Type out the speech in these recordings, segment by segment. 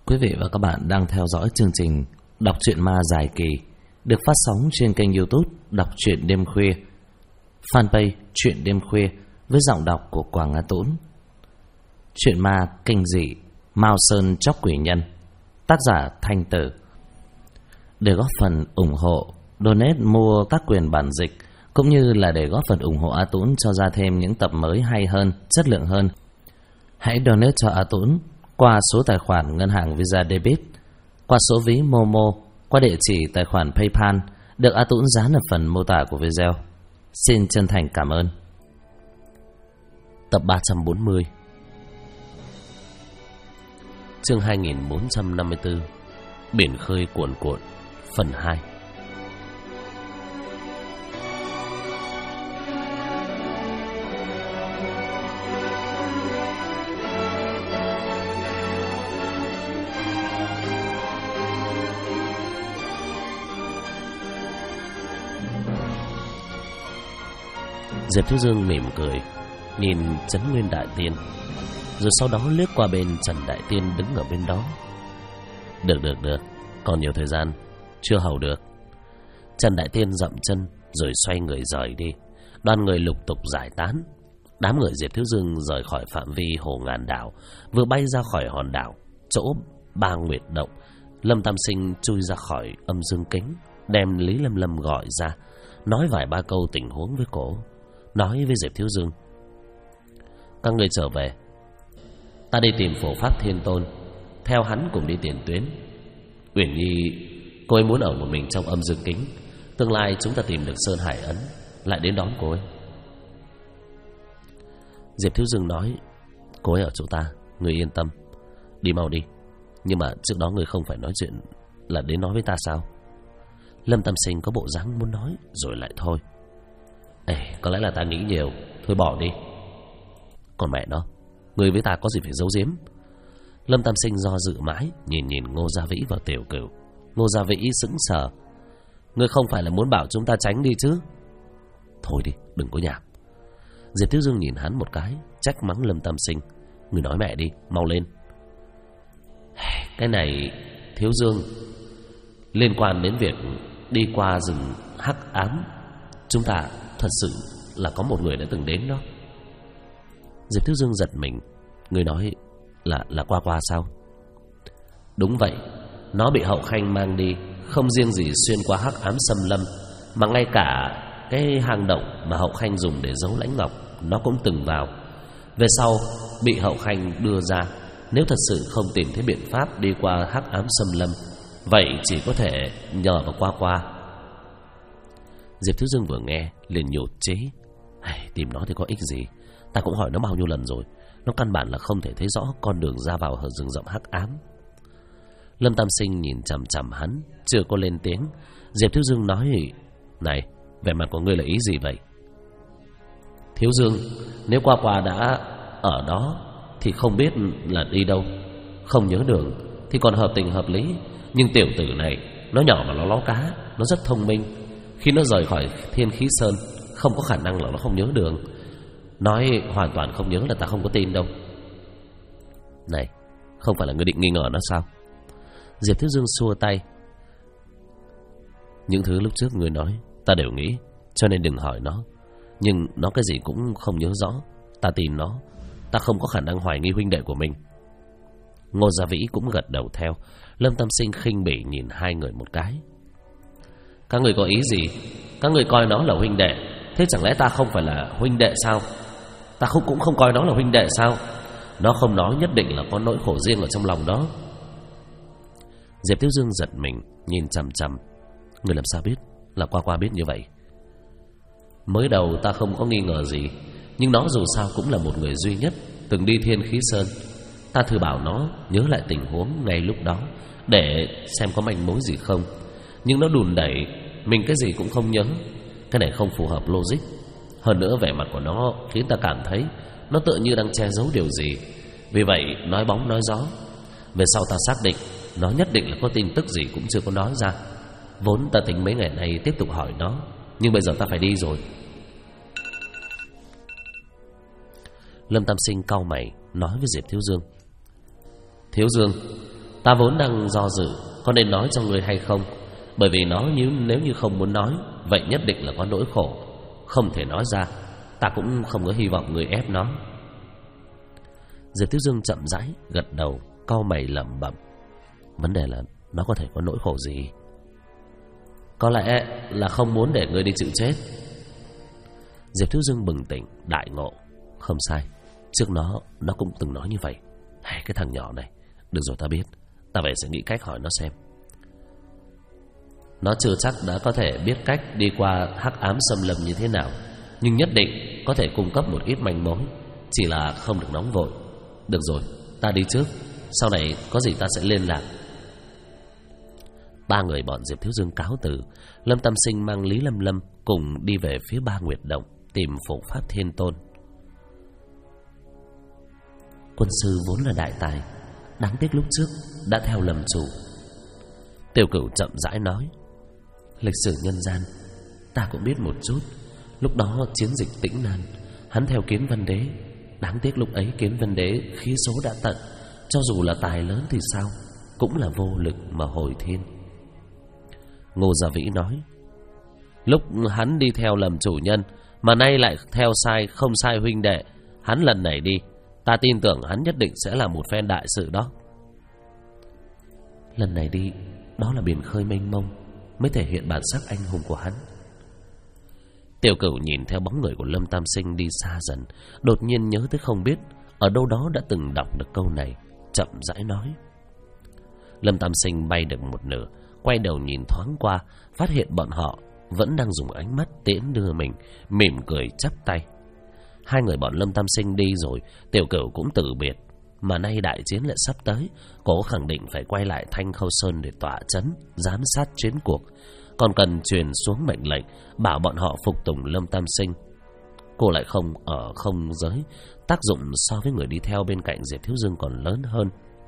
Quý vị và các bạn đang theo dõi chương trình Đọc truyện ma dài kỳ được phát sóng trên kênh YouTube Đọc truyện đêm khuya, fanpage Truyện đêm khuya với giọng đọc của Quảng Á Tũng. Truyện ma kinh dị Mao Sơn Chóc Quỷ Nhân, tác giả Thanh Tử. Để góp phần ủng hộ, donate mua các quyền bản dịch cũng như là để góp phần ủng hộ A Tũng cho ra thêm những tập mới hay hơn, chất lượng hơn, hãy donate cho A Tũng qua số tài khoản ngân hàng Visa Debit, qua số ví Momo, qua địa chỉ tài khoản PayPal được A Tũng dán ở phần mô tả của video. Xin chân thành cảm ơn. Tập 340, chương 2454, Biển khơi cuồn cuộn, phần 2. Diệp Thiếu Dương mỉm cười nhìn Trấn Nguyên Đại Tiên, rồi sau đó liếc qua bên Trần Đại Tiên đứng ở bên đó. Được, còn nhiều thời gian, chưa hầu được. Trần Đại Tiên dậm chân rồi xoay người rời đi. Đoàn người lục tục giải tán. Đám người Diệp Thiếu Dương rời khỏi phạm vi Hồ Ngàn Đảo, vừa bay ra khỏi hòn đảo chỗ Ba Nguyệt Động. Lâm Tam Sinh chui ra khỏi âm dương kính, đem Lý Lâm Lâm gọi ra, nói vài ba câu tình huống với cổ. Nói với Diệp Thiếu Dương: các người trở về, ta đi tìm Phổ Pháp Thiên Tôn, theo hắn cùng đi tiền tuyến. Uyển Nhi, cô ấy muốn ở một mình trong âm dương kính. Tương lai chúng ta tìm được Sơn Hải Ấn, lại đến đón cô ấy. Diệp Thiếu Dương nói: cô ấy ở chỗ ta, người yên tâm, đi mau đi. Nhưng mà trước đó người không phải nói chuyện là đến nói với ta sao? Lâm Tam Sinh có bộ dáng muốn nói rồi lại thôi. Có lẽ là ta nghĩ nhiều, thôi bỏ đi. Còn mẹ nó, người với ta có gì phải giấu giếm? Lâm Tam Sinh do dự mãi, nhìn Ngô Gia Vĩ và Tiểu Cửu. Ngô Gia Vĩ sững sờ: ngươi không phải là muốn bảo chúng ta tránh đi chứ? Thôi đi, đừng có nhảm. Diệp Thiếu Dương nhìn hắn một cái, trách mắng Lâm Tam Sinh: ngươi nói mẹ đi, mau lên. Cái này, Thiếu Dương, liên quan đến việc đi qua rừng hắc ám, chúng ta thật sự là có một người đã từng đến đó. Diệp Thiếu Dương giật mình: người nói là qua sao? Đúng vậy, nó bị Hậu Khanh mang đi, không riêng gì xuyên qua hắc ám xâm lâm, mà ngay cả cái hang động mà Hậu Khanh dùng để giấu Lãnh Ngọc nó cũng từng vào. Về sau bị Hậu Khanh đưa ra, nếu thật sự không tìm thấy biện pháp đi qua hắc ám xâm lâm, vậy chỉ có thể nhờ vào qua. Diệp Thiếu Dương vừa nghe liền nhột chí: tìm nó thì có ích gì? Ta cũng hỏi nó bao nhiêu lần rồi, nó căn bản là không thể thấy rõ con đường ra vào ở rừng rậm hắc ám. Lâm Tam Sinh nhìn chằm chằm hắn, chưa có lên tiếng. Diệp Thiếu Dương nói: này, vẻ mặt của ngươi là ý gì vậy? Thiếu Dương, nếu qua đã ở đó thì không biết là đi đâu, không nhớ đường thì còn hợp tình hợp lý. Nhưng tiểu tử này, nó nhỏ mà nó ló cá, nó rất thông minh. Khi nó rời khỏi Thiên Khí Sơn, không có khả năng là nó không nhớ đường. Nói hoàn toàn không nhớ là ta không có tin đâu. Này, không phải là ngươi định nghi ngờ nó sao? Diệp Thiếu Dương xua tay: những thứ lúc trước ngươi nói ta đều nghĩ, cho nên đừng hỏi nó. Nhưng nó cái gì cũng không nhớ rõ, ta tin nó. Ta không có khả năng hoài nghi huynh đệ của mình. Ngô Gia Vĩ cũng gật đầu theo. Lâm Tam Sinh khinh bỉ nhìn hai người một cái: các người có ý gì? Các người coi nó là huynh đệ, thế chẳng lẽ ta không phải là huynh đệ sao? Ta cũng không coi nó là huynh đệ sao? Nó không nói nhất định là có nỗi khổ riêng ở trong lòng đó. Diệp Thiếu Dương giật mình nhìn chằm chằm: người làm sao biết là qua biết như vậy? Mới đầu ta không có nghi ngờ gì, nhưng nó dù sao cũng là một người duy nhất từng đi Thiên Khí Sơn. Ta thử bảo nó nhớ lại tình huống ngay lúc đó để xem có manh mối gì không. Nhưng nó đùn đẩy mình cái gì cũng không nhớ. Cái này không phù hợp logic. Hơn nữa vẻ mặt của nó khiến ta cảm thấy nó tựa như đang che giấu điều gì. Vì vậy nói bóng nói gió. Về sau ta xác định nó nhất định là có tin tức gì cũng chưa có nói ra. Vốn ta tính mấy ngày nay tiếp tục hỏi nó, nhưng bây giờ ta phải đi rồi. Lâm Tam Sinh cau mày nói với Diệp Thiếu Dương: Thiếu Dương, Ta vốn đang do dự có nên nói cho ngươi hay không, bởi vì nếu như không muốn nói, vậy nhất định là có nỗi khổ không thể nói ra. Ta cũng không có hy vọng người ép nó. Diệp Thiếu Dương chậm rãi gật đầu, cau mày lẩm bẩm. Vấn đề là nó có thể có nỗi khổ gì? Có lẽ là không muốn để ngươi đi chịu chết. Diệp Thiếu Dương bừng tỉnh đại ngộ. Không sai, trước nó cũng từng nói như vậy. Cái thằng nhỏ này, được rồi, ta biết. Ta về sẽ nghĩ cách hỏi nó xem. Nó chưa chắc đã có thể biết cách đi qua hắc ám xâm lâm như thế nào, nhưng nhất định có thể cung cấp một ít manh mối. Chỉ là không được nóng vội. Được rồi, ta đi trước, sau này có gì ta sẽ liên lạc. Ba người bọn Diệp Thiếu Dương cáo từ. Lâm Tam Sinh mang Lý Lâm Lâm cùng đi về phía Ba Nguyệt Động tìm Phổ Pháp Thiên Tôn. Quân sư vốn là đại tài, đáng tiếc lúc trước đã theo lầm chủ. Tiêu Cửu chậm rãi nói. Lịch sử nhân gian ta cũng biết một chút. Lúc đó chiến dịch Tĩnh Nan, hắn theo Kiến Văn Đế. Đáng tiếc lúc ấy Kiến Văn Đế khí số đã tận, cho dù là tài lớn thì sao, cũng là vô lực mà hồi thiên. Ngô Gia Vĩ nói. Lúc hắn đi theo lầm chủ nhân, mà nay lại theo sai không sai huynh đệ, hắn lần này đi, ta tin tưởng hắn nhất định sẽ là một phen đại sự đó. Lần này đi, đó là biển khơi mênh mông, mới thể hiện bản sắc anh hùng của hắn. Tiêu Cửu nhìn theo bóng người của Lâm Tam Sinh đi xa dần, đột nhiên nhớ tới không biết ở đâu đó đã từng đọc được câu này, chậm rãi nói. Lâm Tam Sinh bay được một nửa, quay đầu nhìn thoáng qua, phát hiện bọn họ vẫn đang dùng ánh mắt tiễn đưa mình, mỉm cười chắp tay. Hai người bọn Lâm Tam Sinh đi rồi, Tiểu Cửu cũng từ biệt. Mà nay đại chiến lại sắp tới, cô khẳng định phải quay lại Thanh Khâu Sơn để tọa trấn, giám sát chiến cuộc, còn cần truyền xuống mệnh lệnh bảo bọn họ phục tùng Lâm Tam Sinh. Cô lại không ở không giới, tác dụng so với người đi theo bên cạnh Diệp Thiếu Dương còn lớn hơn.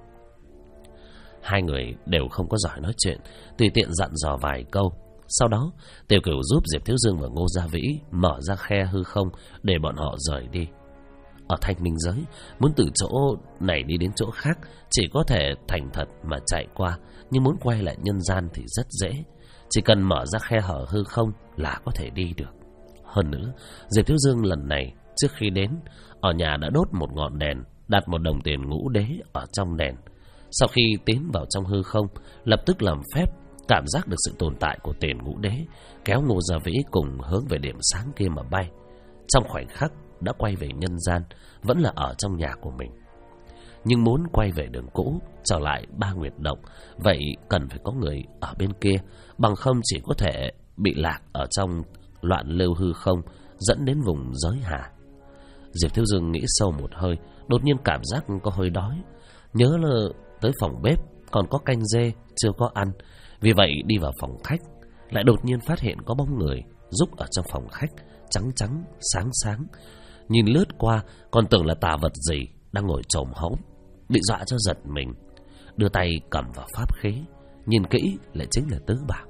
Hai người đều không có giỏi nói chuyện, tùy tiện dặn dò vài câu. Sau đó Tiêu Cửu giúp Diệp Thiếu Dương và Ngô Gia Vĩ mở ra khe hư không để bọn họ rời đi. Ở Thanh Minh giới, muốn từ chỗ này đi đến chỗ khác chỉ có thể thành thật mà chạy qua, nhưng muốn quay lại nhân gian thì rất dễ. Chỉ cần mở ra khe hở hư không là có thể đi được. Hơn nữa, Diệp Thiếu Dương lần này trước khi đến, ở nhà đã đốt một ngọn đèn, đặt một đồng tiền ngũ đế ở trong đèn. Sau khi tiến vào trong hư không, lập tức làm phép cảm giác được sự tồn tại của tiền ngũ đế, kéo Ngô Gia Vĩ cùng hướng về điểm sáng kia mà bay. Trong khoảnh khắc đã quay về nhân gian, vẫn là ở trong nhà của mình. Nhưng muốn quay về đường cũ, trở lại Ba Nguyệt Động, vậy cần phải có người ở bên kia, bằng không chỉ có thể bị lạc ở trong loạn lưu hư không, dẫn đến vùng giới hà. Diệp Thiếu Dương nghĩ sâu một hơi, đột nhiên cảm giác có hơi đói. Nhớ là tới phòng bếp còn có canh dê chưa có ăn, vì vậy đi vào phòng khách, lại đột nhiên phát hiện có bóng người giúp ở trong phòng khách, trắng trắng sáng sáng. Nhìn lướt qua còn tưởng là tà vật gì đang ngồi chồm hổm, bị dọa cho giật mình, đưa tay cầm vào pháp khí, nhìn kỹ lại chính là Tứ Bảo.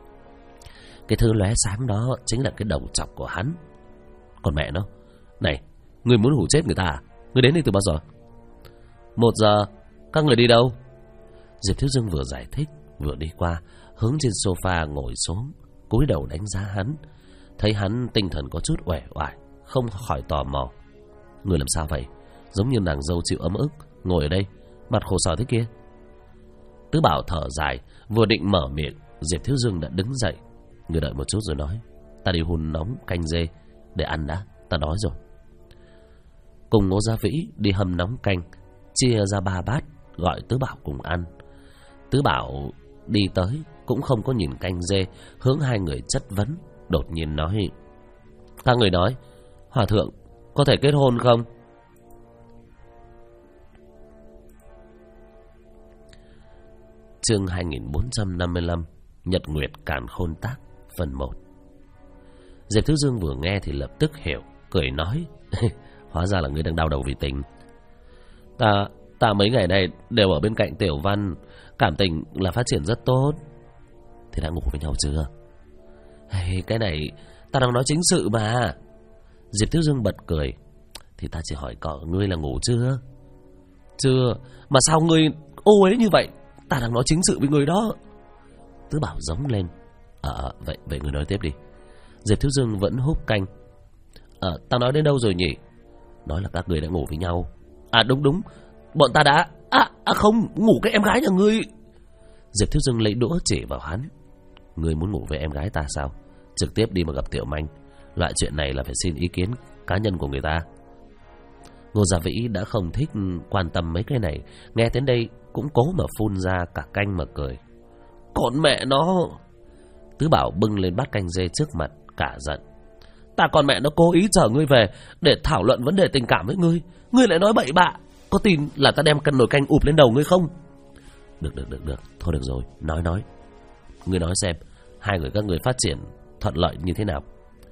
Cái thứ lóe sáng đó chính là cái đầu chọc của hắn. Còn mẹ nó, này, người muốn hù chết người ta à? Người đến đây từ bao giờ? 1 giờ. Các người đi đâu? Diệp Thiếu Dương vừa giải thích vừa đi qua, hướng trên sofa ngồi xuống, cúi đầu đánh giá hắn. Thấy hắn tinh thần có chút uể oải, không khỏi tò mò. Người làm sao vậy? Giống như nàng dâu chịu ấm ức, ngồi ở đây, mặt khổ sở thế kia. Tứ Bảo thở dài, vừa định mở miệng, Diệp Thiếu Dương đã đứng dậy. Người đợi một chút rồi nói. Ta đi hun nóng canh dê để ăn đã, ta đói rồi. Cùng Ngô Gia Vĩ đi hầm nóng canh, chia ra 3 bát, gọi Tứ Bảo cùng ăn. Tứ Bảo đi tới cũng không có nhìn canh dê, hướng hai người chất vấn, đột nhiên nói. Các người nói, Hòa thượng có thể kết hôn không? Chương 2455, Nhật Nguyệt Càn Khôn Tác, phần 1. Diệp Thiếu Dương vừa nghe thì lập tức hiểu, cười nói. Hóa ra là ngươi đang đau đầu vì tình. Ta mấy ngày nay đều ở bên cạnh Tiểu Văn, cảm tình là phát triển rất tốt. Thế đã ngủ với nhau chưa? Cái này ta đang nói chính sự mà. Diệp Thiếu Dương bật cười. Thì ta chỉ hỏi cậu ngươi là ngủ chưa? Chưa. Mà sao ngươi ô uế như vậy? Ta đang nói chính sự với người đó. Tứ Bảo giống lên. Vậy người nói tiếp đi. Diệp Thiếu Dương vẫn húp canh. Tao nói đến đâu rồi nhỉ? Nói là các người đã ngủ với nhau. Đúng. Bọn ta đã... không, ngủ cái em gái nhà ngươi. Diệp Thiếu Dương lấy đũa chỉ vào hắn. Ngươi muốn ngủ với em gái ta sao? Trực tiếp đi mà gặp Tiểu Manh. Loại chuyện này là phải xin ý kiến cá nhân của người ta. Ngô Gia Vĩ đã không thích quan tâm mấy cái này. Nghe đến đây cũng cố mà phun ra cả canh mà cười. Còn mẹ nó! Tứ Bảo bưng lên bát canh dê trước mặt, cả giận. Ta còn mẹ nó cố ý chở ngươi về để thảo luận vấn đề tình cảm với ngươi. Ngươi lại nói bậy bạ. Có tin là ta đem cân nồi canh ụp lên đầu ngươi không? Được. Thôi được rồi, nói. Ngươi nói xem, hai người các ngươi phát triển thuận lợi như thế nào?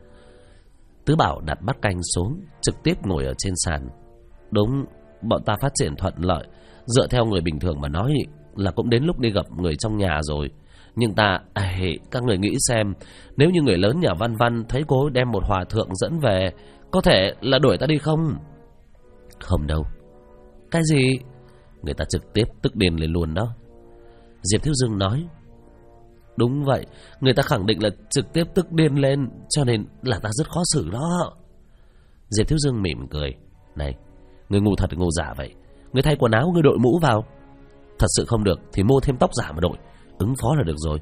Tứ Bảo đặt bát canh xuống, trực tiếp ngồi ở trên sàn. Đúng, bọn ta phát triển thuận lợi. Dựa theo người bình thường mà nói là cũng đến lúc đi gặp người trong nhà rồi. Nhưng các người nghĩ xem, nếu như người lớn nhà Văn Văn thấy cô đem một hòa thượng dẫn về, có thể là đuổi ta đi không? Không đâu. Cái gì? Người ta trực tiếp tức điên lên luôn đó. Diệp Thiếu Dương nói. Đúng vậy, người ta khẳng định là trực tiếp tức điên lên, cho nên là ta rất khó xử đó. Diệp Thiếu Dương mỉm cười. Này, người ngu thật ngu giả vậy. Người thay quần áo, người đội mũ vào. Thật sự không được thì mua thêm tóc giả mà đội, ứng phó là được rồi.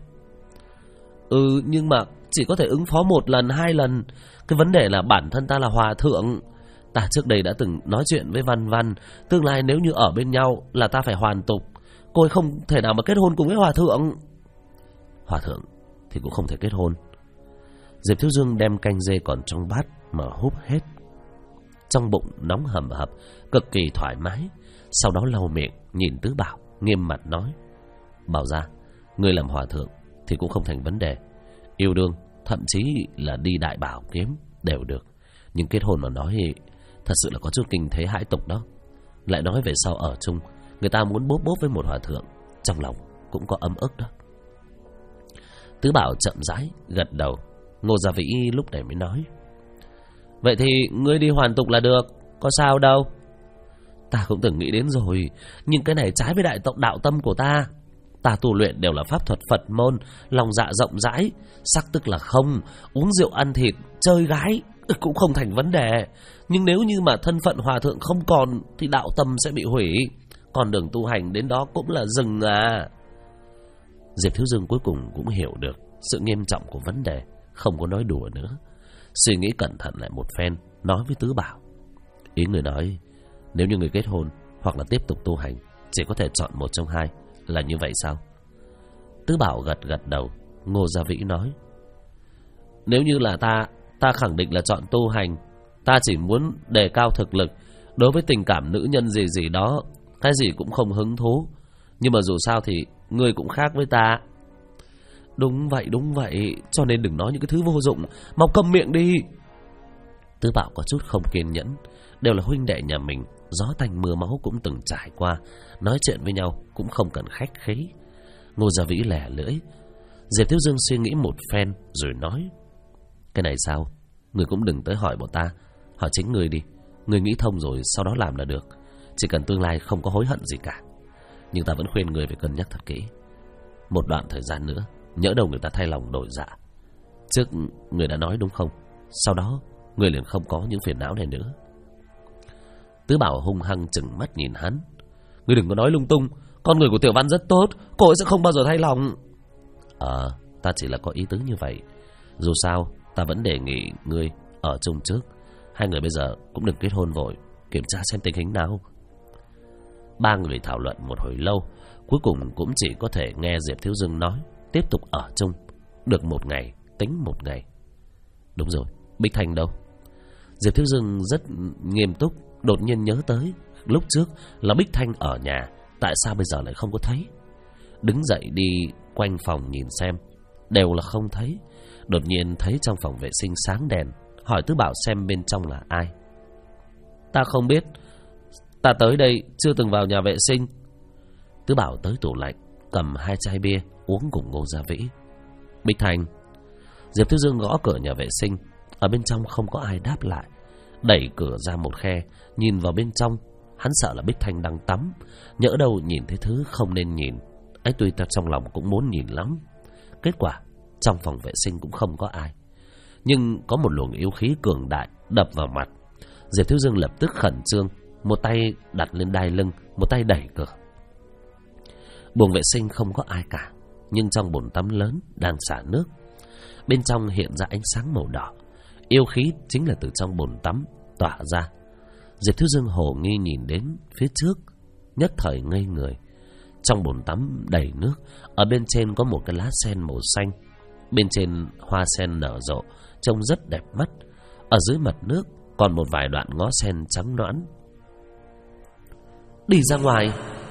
Nhưng mà chỉ có thể ứng phó 1 lần 2 lần. Cái vấn đề là bản thân ta là hòa thượng. Ta trước đây đã từng nói chuyện với Văn Văn, tương lai nếu như ở bên nhau là ta phải hoàn tục. Cô ấy không thể nào mà kết hôn cùng với hòa thượng. Hòa thượng thì cũng không thể kết hôn. Diệp Thiếu Dương đem canh dê còn trong bát mà húp hết. Trong bụng nóng hầm hập, cực kỳ thoải mái. Sau đó lau miệng nhìn Tứ Bảo, nghiêm mặt nói. Bảo ra, ngươi làm hòa thượng thì cũng không thành vấn đề. Yêu đương, thậm chí là đi đại bảo kiếm đều được. Nhưng kết hôn mà nói thì thật sự là có chút kinh thế hãi tục đó. Lại nói về sau ở chung, người ta muốn bốp với một hòa thượng, trong lòng cũng có ấm ức đó. Tứ Bảo chậm rãi gật đầu. Ngô Gia Vĩ lúc này mới nói. Vậy thì ngươi đi hoàn tục là được, có sao đâu. Ta cũng từng nghĩ đến rồi, nhưng cái này trái với đạo tâm của ta. Ta tu luyện đều là pháp thuật Phật môn, lòng dạ rộng rãi, sắc tức là không, uống rượu ăn thịt, chơi gái cũng không thành vấn đề. Nhưng nếu như mà thân phận hòa thượng không còn thì đạo tâm sẽ bị hủy. Còn đường tu hành đến đó cũng là dừng à. Diệp Thiếu Dương cuối cùng cũng hiểu được sự nghiêm trọng của vấn đề, không có nói đùa nữa. Suy nghĩ cẩn thận lại một phen, nói với Tứ Bảo. Ý người nói, nếu như người kết hôn hoặc là tiếp tục tu hành, chỉ có thể chọn một trong hai, là như vậy sao? Tứ Bảo gật đầu. Ngô Gia Vĩ nói. Nếu như là ta khẳng định là chọn tu hành. Ta chỉ muốn đề cao thực lực. Đối với tình cảm nữ nhân gì đó, cái gì cũng không hứng thú. Nhưng mà dù sao thì người cũng khác với ta. Đúng vậy, cho nên đừng nói những cái thứ vô dụng, mau câm miệng đi. Tứ Bảo có chút không kiên nhẫn. Đều là huynh đệ nhà mình, gió tanh mưa máu cũng từng trải qua, nói chuyện với nhau cũng không cần khách khí. Ngô Gia Vĩ lẻ lưỡi. Diệp Thiếu Dương suy nghĩ một phen rồi nói. Cái này sao? Người cũng đừng tới hỏi bọn ta, hỏi chính người đi. Người nghĩ thông rồi sau đó làm là được. Chỉ cần tương lai không có hối hận gì cả. Nhưng ta vẫn khuyên người phải cân nhắc thật kỹ. Một đoạn thời gian nữa, nhỡ đâu người ta thay lòng đổi dạ. Trước người đã nói đúng không? Sau đó người liền không có những phiền não này nữa. Tứ Bảo hung hăng chừng mắt nhìn hắn. Ngươi đừng có nói lung tung. Con người của Tiểu Văn rất tốt, cô ấy sẽ không bao giờ thay lòng. Ta chỉ là có ý tứ như vậy. Dù sao ta vẫn đề nghị ngươi ở chung trước. Hai người bây giờ cũng đừng kết hôn vội, kiểm tra xem tình hình nào. Ba người thảo luận một hồi lâu, cuối cùng cũng chỉ có thể nghe Diệp Thiếu Dương nói tiếp tục ở chung. Được một ngày tính một ngày. Đúng rồi, Bích Thanh đâu? Diệp Thiếu Dương rất nghiêm túc, đột nhiên nhớ tới lúc trước là Bích Thanh ở nhà, tại sao bây giờ lại không có thấy? Đứng dậy đi quanh phòng nhìn xem, đều là không thấy. Đột nhiên thấy trong phòng vệ sinh sáng đèn, hỏi Tứ Bảo xem bên trong là ai. Ta không biết, ta tới đây chưa từng vào nhà vệ sinh. Tứ Bảo tới tủ lạnh, cầm 2 chai bia uống cùng Ngô Gia Vĩ. Bích Thanh. Diệp Thiếu Dương gõ cửa nhà vệ sinh, ở bên trong không có ai đáp lại. Đẩy cửa ra một khe, nhìn vào bên trong. Hắn sợ là Bích Thanh đang tắm, nhỡ đâu nhìn thấy thứ không nên nhìn. Ấy tuy ta trong lòng cũng muốn nhìn lắm. Kết quả trong phòng vệ sinh cũng không có ai, nhưng có một luồng yêu khí cường đại đập vào mặt. Diệp Thiếu Dương lập tức khẩn trương, một tay đặt lên đai lưng, một tay đẩy cửa. Buồng vệ sinh không có ai cả, nhưng trong bồn tắm lớn đang xả nước. Bên trong hiện ra ánh sáng màu đỏ. Yêu khí chính là từ trong bồn tắm tỏa ra. Diệp Thiếu Dương hồ nghi nhìn đến phía trước, nhất thời ngây người. Trong bồn tắm đầy nước, ở bên trên có một cái lá sen màu xanh. Bên trên hoa sen nở rộ, trông rất đẹp mắt. Ở dưới mặt nước còn một vài đoạn ngó sen trắng nõn. Đi ra ngoài.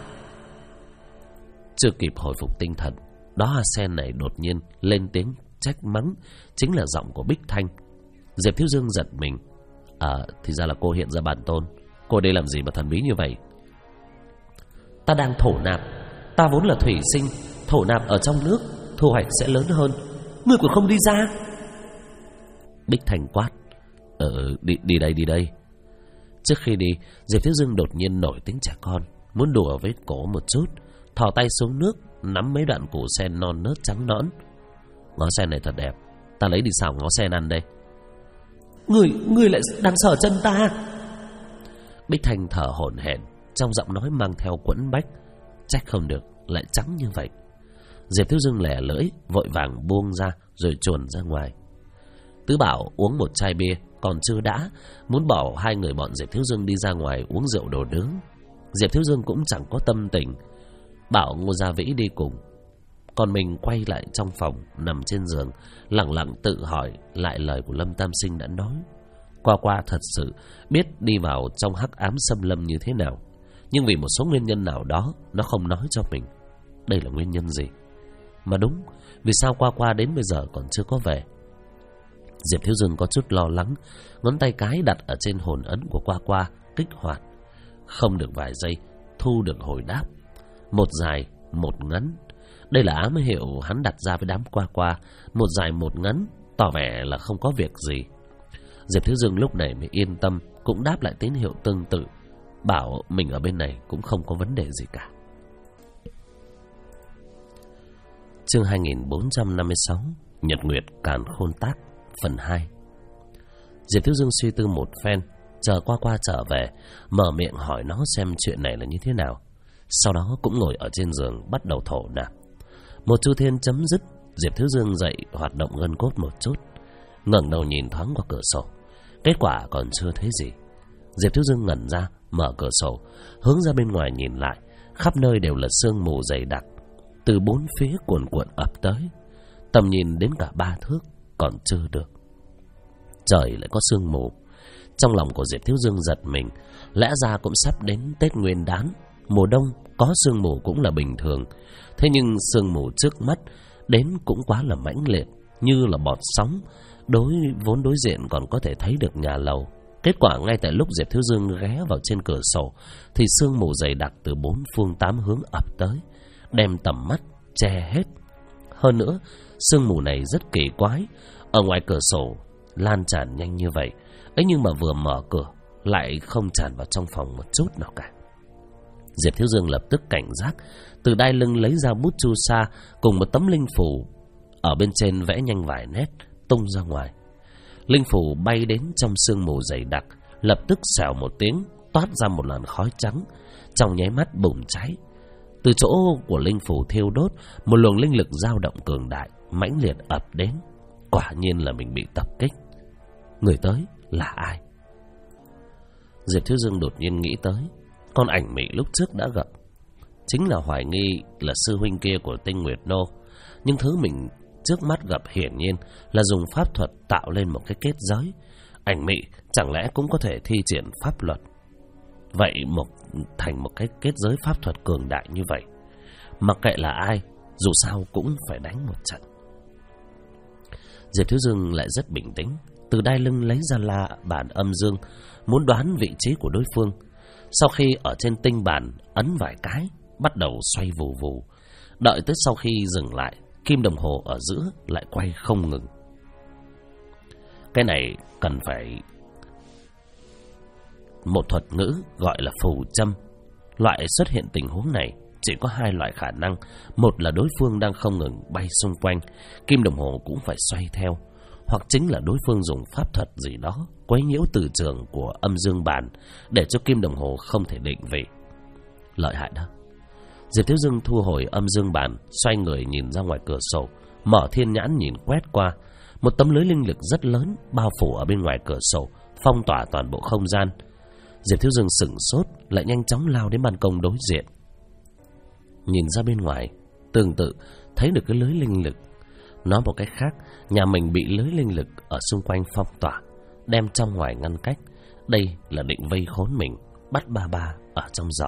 Chưa kịp hồi phục tinh thần, đó hoa sen này đột nhiên lên tiếng trách mắng, chính là giọng của Bích Thanh. Diệp Thiếu Dương giật mình. Thì ra là cô hiện ra bản tôn. Cô đây làm gì mà thần bí như vậy? Ta đang thổ nạp. Ta vốn là thủy sinh, thổ nạp ở trong nước, thu hoạch sẽ lớn hơn. Ngươi còn không đi ra? Bích Thanh quát. Đi đây. Trước khi đi, Diệp Thiếu Dương đột nhiên nổi tính trẻ con, muốn đùa với cổ một chút, thò tay xuống nước, nắm mấy đoạn củ sen non nớt trắng nõn. Ngó sen này thật đẹp, ta lấy đi xào ngó sen ăn đây. Ngươi lại đang sờ chân ta. Bích Thanh thở hổn hển, trong giọng nói mang theo quẫn bách. Trách không được, lại trắng như vậy. Diệp Thiếu Dương lẻ lưỡi, vội vàng buông ra rồi chuồn ra ngoài. Tứ Bảo uống một chai bia còn chưa đã, muốn bỏ hai người bọn Diệp Thiếu Dương đi ra ngoài uống rượu đồ nướng. Diệp Thiếu Dương cũng chẳng có tâm tình, bảo Ngô Gia Vĩ đi cùng. Còn mình quay lại trong phòng, nằm trên giường, lặng lặng tự hỏi lại lời của Lâm Tam Sinh đã nói. Qua thật sự biết đi vào trong hắc ám xâm lâm như thế nào, nhưng vì một số nguyên nhân nào đó nó không nói cho mình. Đây là nguyên nhân gì? Mà đúng, vì sao Qua đến bây giờ còn chưa có về? Diệp Thiếu Dương có chút lo lắng, ngón tay cái đặt ở trên hồn ấn của Qua kích hoạt. Không được vài giây, thu được hồi đáp. Một dài, một ngắn. Đây là ám hiệu hắn đặt ra với đám Qua. Một dài một ngắn, tỏ vẻ là không có việc gì. Diệp Thiếu Dương lúc này mới yên tâm, cũng đáp lại tín hiệu tương tự, bảo mình ở bên này cũng không có vấn đề gì cả. Chương 2456, Nhật Nguyệt Càn Khôn Tác, phần 2. Diệp Thiếu Dương suy tư một phen, chờ Qua trở về, mở miệng hỏi nó xem chuyện này là như thế nào. Sau đó cũng ngồi ở trên giường bắt đầu thổ nạp. Một chu thiên chấm dứt, Diệp Thiếu Dương dậy hoạt động gân cốt một chút, ngẩng đầu nhìn thoáng qua cửa sổ. Kết quả còn chưa thấy gì. Diệp Thiếu Dương ngẩn ra, mở cửa sổ, hướng ra bên ngoài nhìn lại. Khắp nơi đều là sương mù dày đặc, từ bốn phía cuồn cuộn ập tới. Tầm nhìn đến cả 3 thước còn chưa được. Trời lại có sương mù. Trong lòng của Diệp Thiếu Dương giật mình. Lẽ ra cũng sắp đến Tết Nguyên Đán, mùa đông có sương mù cũng là bình thường. Thế nhưng sương mù trước mắt đến cũng quá là mãnh liệt, như là bọt sóng. Vốn đối diện còn có thể thấy được nhà lầu. Kết quả ngay tại lúc Diệp Thiếu Dương ghé vào trên cửa sổ thì sương mù dày đặc từ 4 phương 8 hướng ập tới, đem tầm mắt che hết. Hơn nữa, sương mù này rất kỳ quái. Ở ngoài cửa sổ lan tràn nhanh như vậy ấy, nhưng mà vừa mở cửa lại không tràn vào trong phòng một chút nào cả. Diệp Thiếu Dương lập tức cảnh giác, từ đai lưng lấy ra bút chu sa cùng một tấm linh phù, ở bên trên vẽ nhanh vài nét, tung ra ngoài. Linh phù bay đến trong sương mù dày đặc, lập tức xèo một tiếng, toát ra một làn khói trắng, trong nháy mắt bùng cháy. Từ chỗ của linh phù thiêu đốt, một luồng linh lực dao động cường đại, mãnh liệt ập đến. Quả nhiên là mình bị tập kích. Người tới là ai? Diệp Thiếu Dương đột nhiên nghĩ tới con ảnh mị lúc trước đã gặp, chính là hoài nghi là sư huynh kia của Tinh Nguyệt Nô. Nhưng thứ mình trước mắt gặp hiển nhiên là dùng pháp thuật tạo lên một cái kết giới. Ảnh mị chẳng lẽ cũng có thể thi triển pháp luật? Vậy thành một cái kết giới pháp thuật cường đại như vậy, mặc kệ là ai, dù sao cũng phải đánh một trận. Diệp Thiếu Dương lại rất bình tĩnh, từ đai lưng lấy ra la bàn âm dương, muốn đoán vị trí của đối phương. Sau khi ở trên tinh bàn ấn vài cái, bắt đầu xoay vù vù. Đợi tới sau khi dừng lại, kim đồng hồ ở giữa lại quay không ngừng. Cái này cần phải một thuật ngữ gọi là phù châm. Loại xuất hiện tình huống này chỉ có hai loại khả năng. Một là đối phương đang không ngừng bay xung quanh, kim đồng hồ cũng phải xoay theo, hoặc chính là đối phương dùng pháp thuật gì đó quấy nhiễu từ trường của âm dương bàn để cho kim đồng hồ không thể định vị. Lợi hại đó. Diệp Thiếu Dương thu hồi âm dương bàn, xoay người nhìn ra ngoài cửa sổ, mở thiên nhãn nhìn quét qua. Một tấm lưới linh lực rất lớn bao phủ ở bên ngoài cửa sổ, phong tỏa toàn bộ không gian. Diệp Thiếu Dương sửng sốt, lại nhanh chóng lao đến ban công đối diện. Nhìn ra bên ngoài, tương tự thấy được cái lưới linh lực. Nói một cách khác, nhà mình bị lưới linh lực ở xung quanh phong tỏa, đem trong ngoài ngăn cách. Đây là định vây khốn mình, bắt ba ở trong giỏ.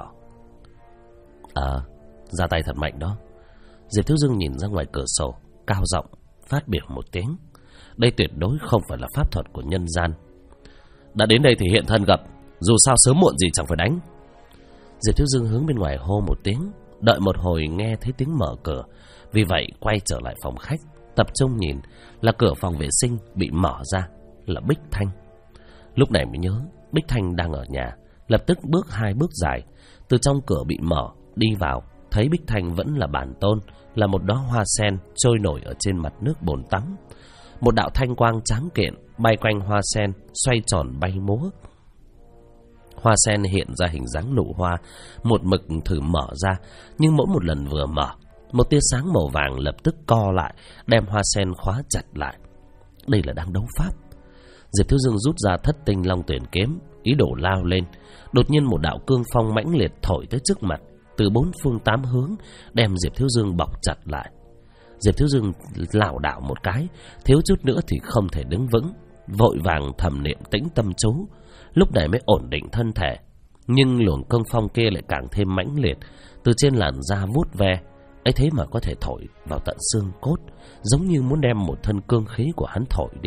Ra tay thật mạnh đó. Diệp Thiếu Dương nhìn ra ngoài cửa sổ, cao giọng phát biểu một tiếng. Đây tuyệt đối không phải là pháp thuật của nhân gian. Đã đến đây thì hiện thân gặp, dù sao sớm muộn gì chẳng phải đánh. Diệp Thiếu Dương hướng bên ngoài hô một tiếng, đợi một hồi nghe thấy tiếng mở cửa, vì vậy quay trở lại phòng khách, tập trung nhìn là cửa phòng vệ sinh bị mở ra, là Bích Thanh. Lúc này mới nhớ Bích Thanh đang ở nhà, lập tức bước 2 bước dài, từ trong cửa bị mở đi vào, thấy Bích Thanh vẫn là bản tôn, là một đóa hoa sen trôi nổi ở trên mặt nước bồn tắm. Một đạo thanh quang tráng kiện bay quanh hoa sen, xoay tròn bay múa. Hoa sen hiện ra hình dáng nụ hoa, một mực thử mở ra, nhưng mỗi một lần vừa mở, một tia sáng màu vàng lập tức co lại, đem hoa sen khóa chặt lại. Đây là đang đấu pháp. Diệp Thiếu Dương rút ra Thất Tinh Long Tuyển kiếm, ý đồ lao lên. Đột nhiên một đạo cương phong mãnh liệt thổi tới trước mặt, từ 4 phương 8 hướng, đem Diệp Thiếu Dương bọc chặt lại. Diệp Thiếu Dương lảo đảo một cái, thiếu chút nữa thì không thể đứng vững, vội vàng thầm niệm tĩnh tâm chú, lúc này mới ổn định thân thể. Nhưng luồng cương phong kia lại càng thêm mãnh liệt, từ trên làn da vuốt ve, ấy thế mà có thể thổi vào tận xương cốt, giống như muốn đem một thân cương khí của hắn thổi đi.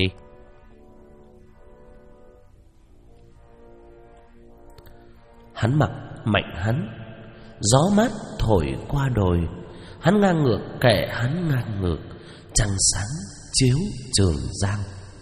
Hắn mặc mạnh hắn, gió mát thổi qua đồi, hắn ngang ngược kệ hắn ngang ngược, trăng sáng chiếu Trường Giang.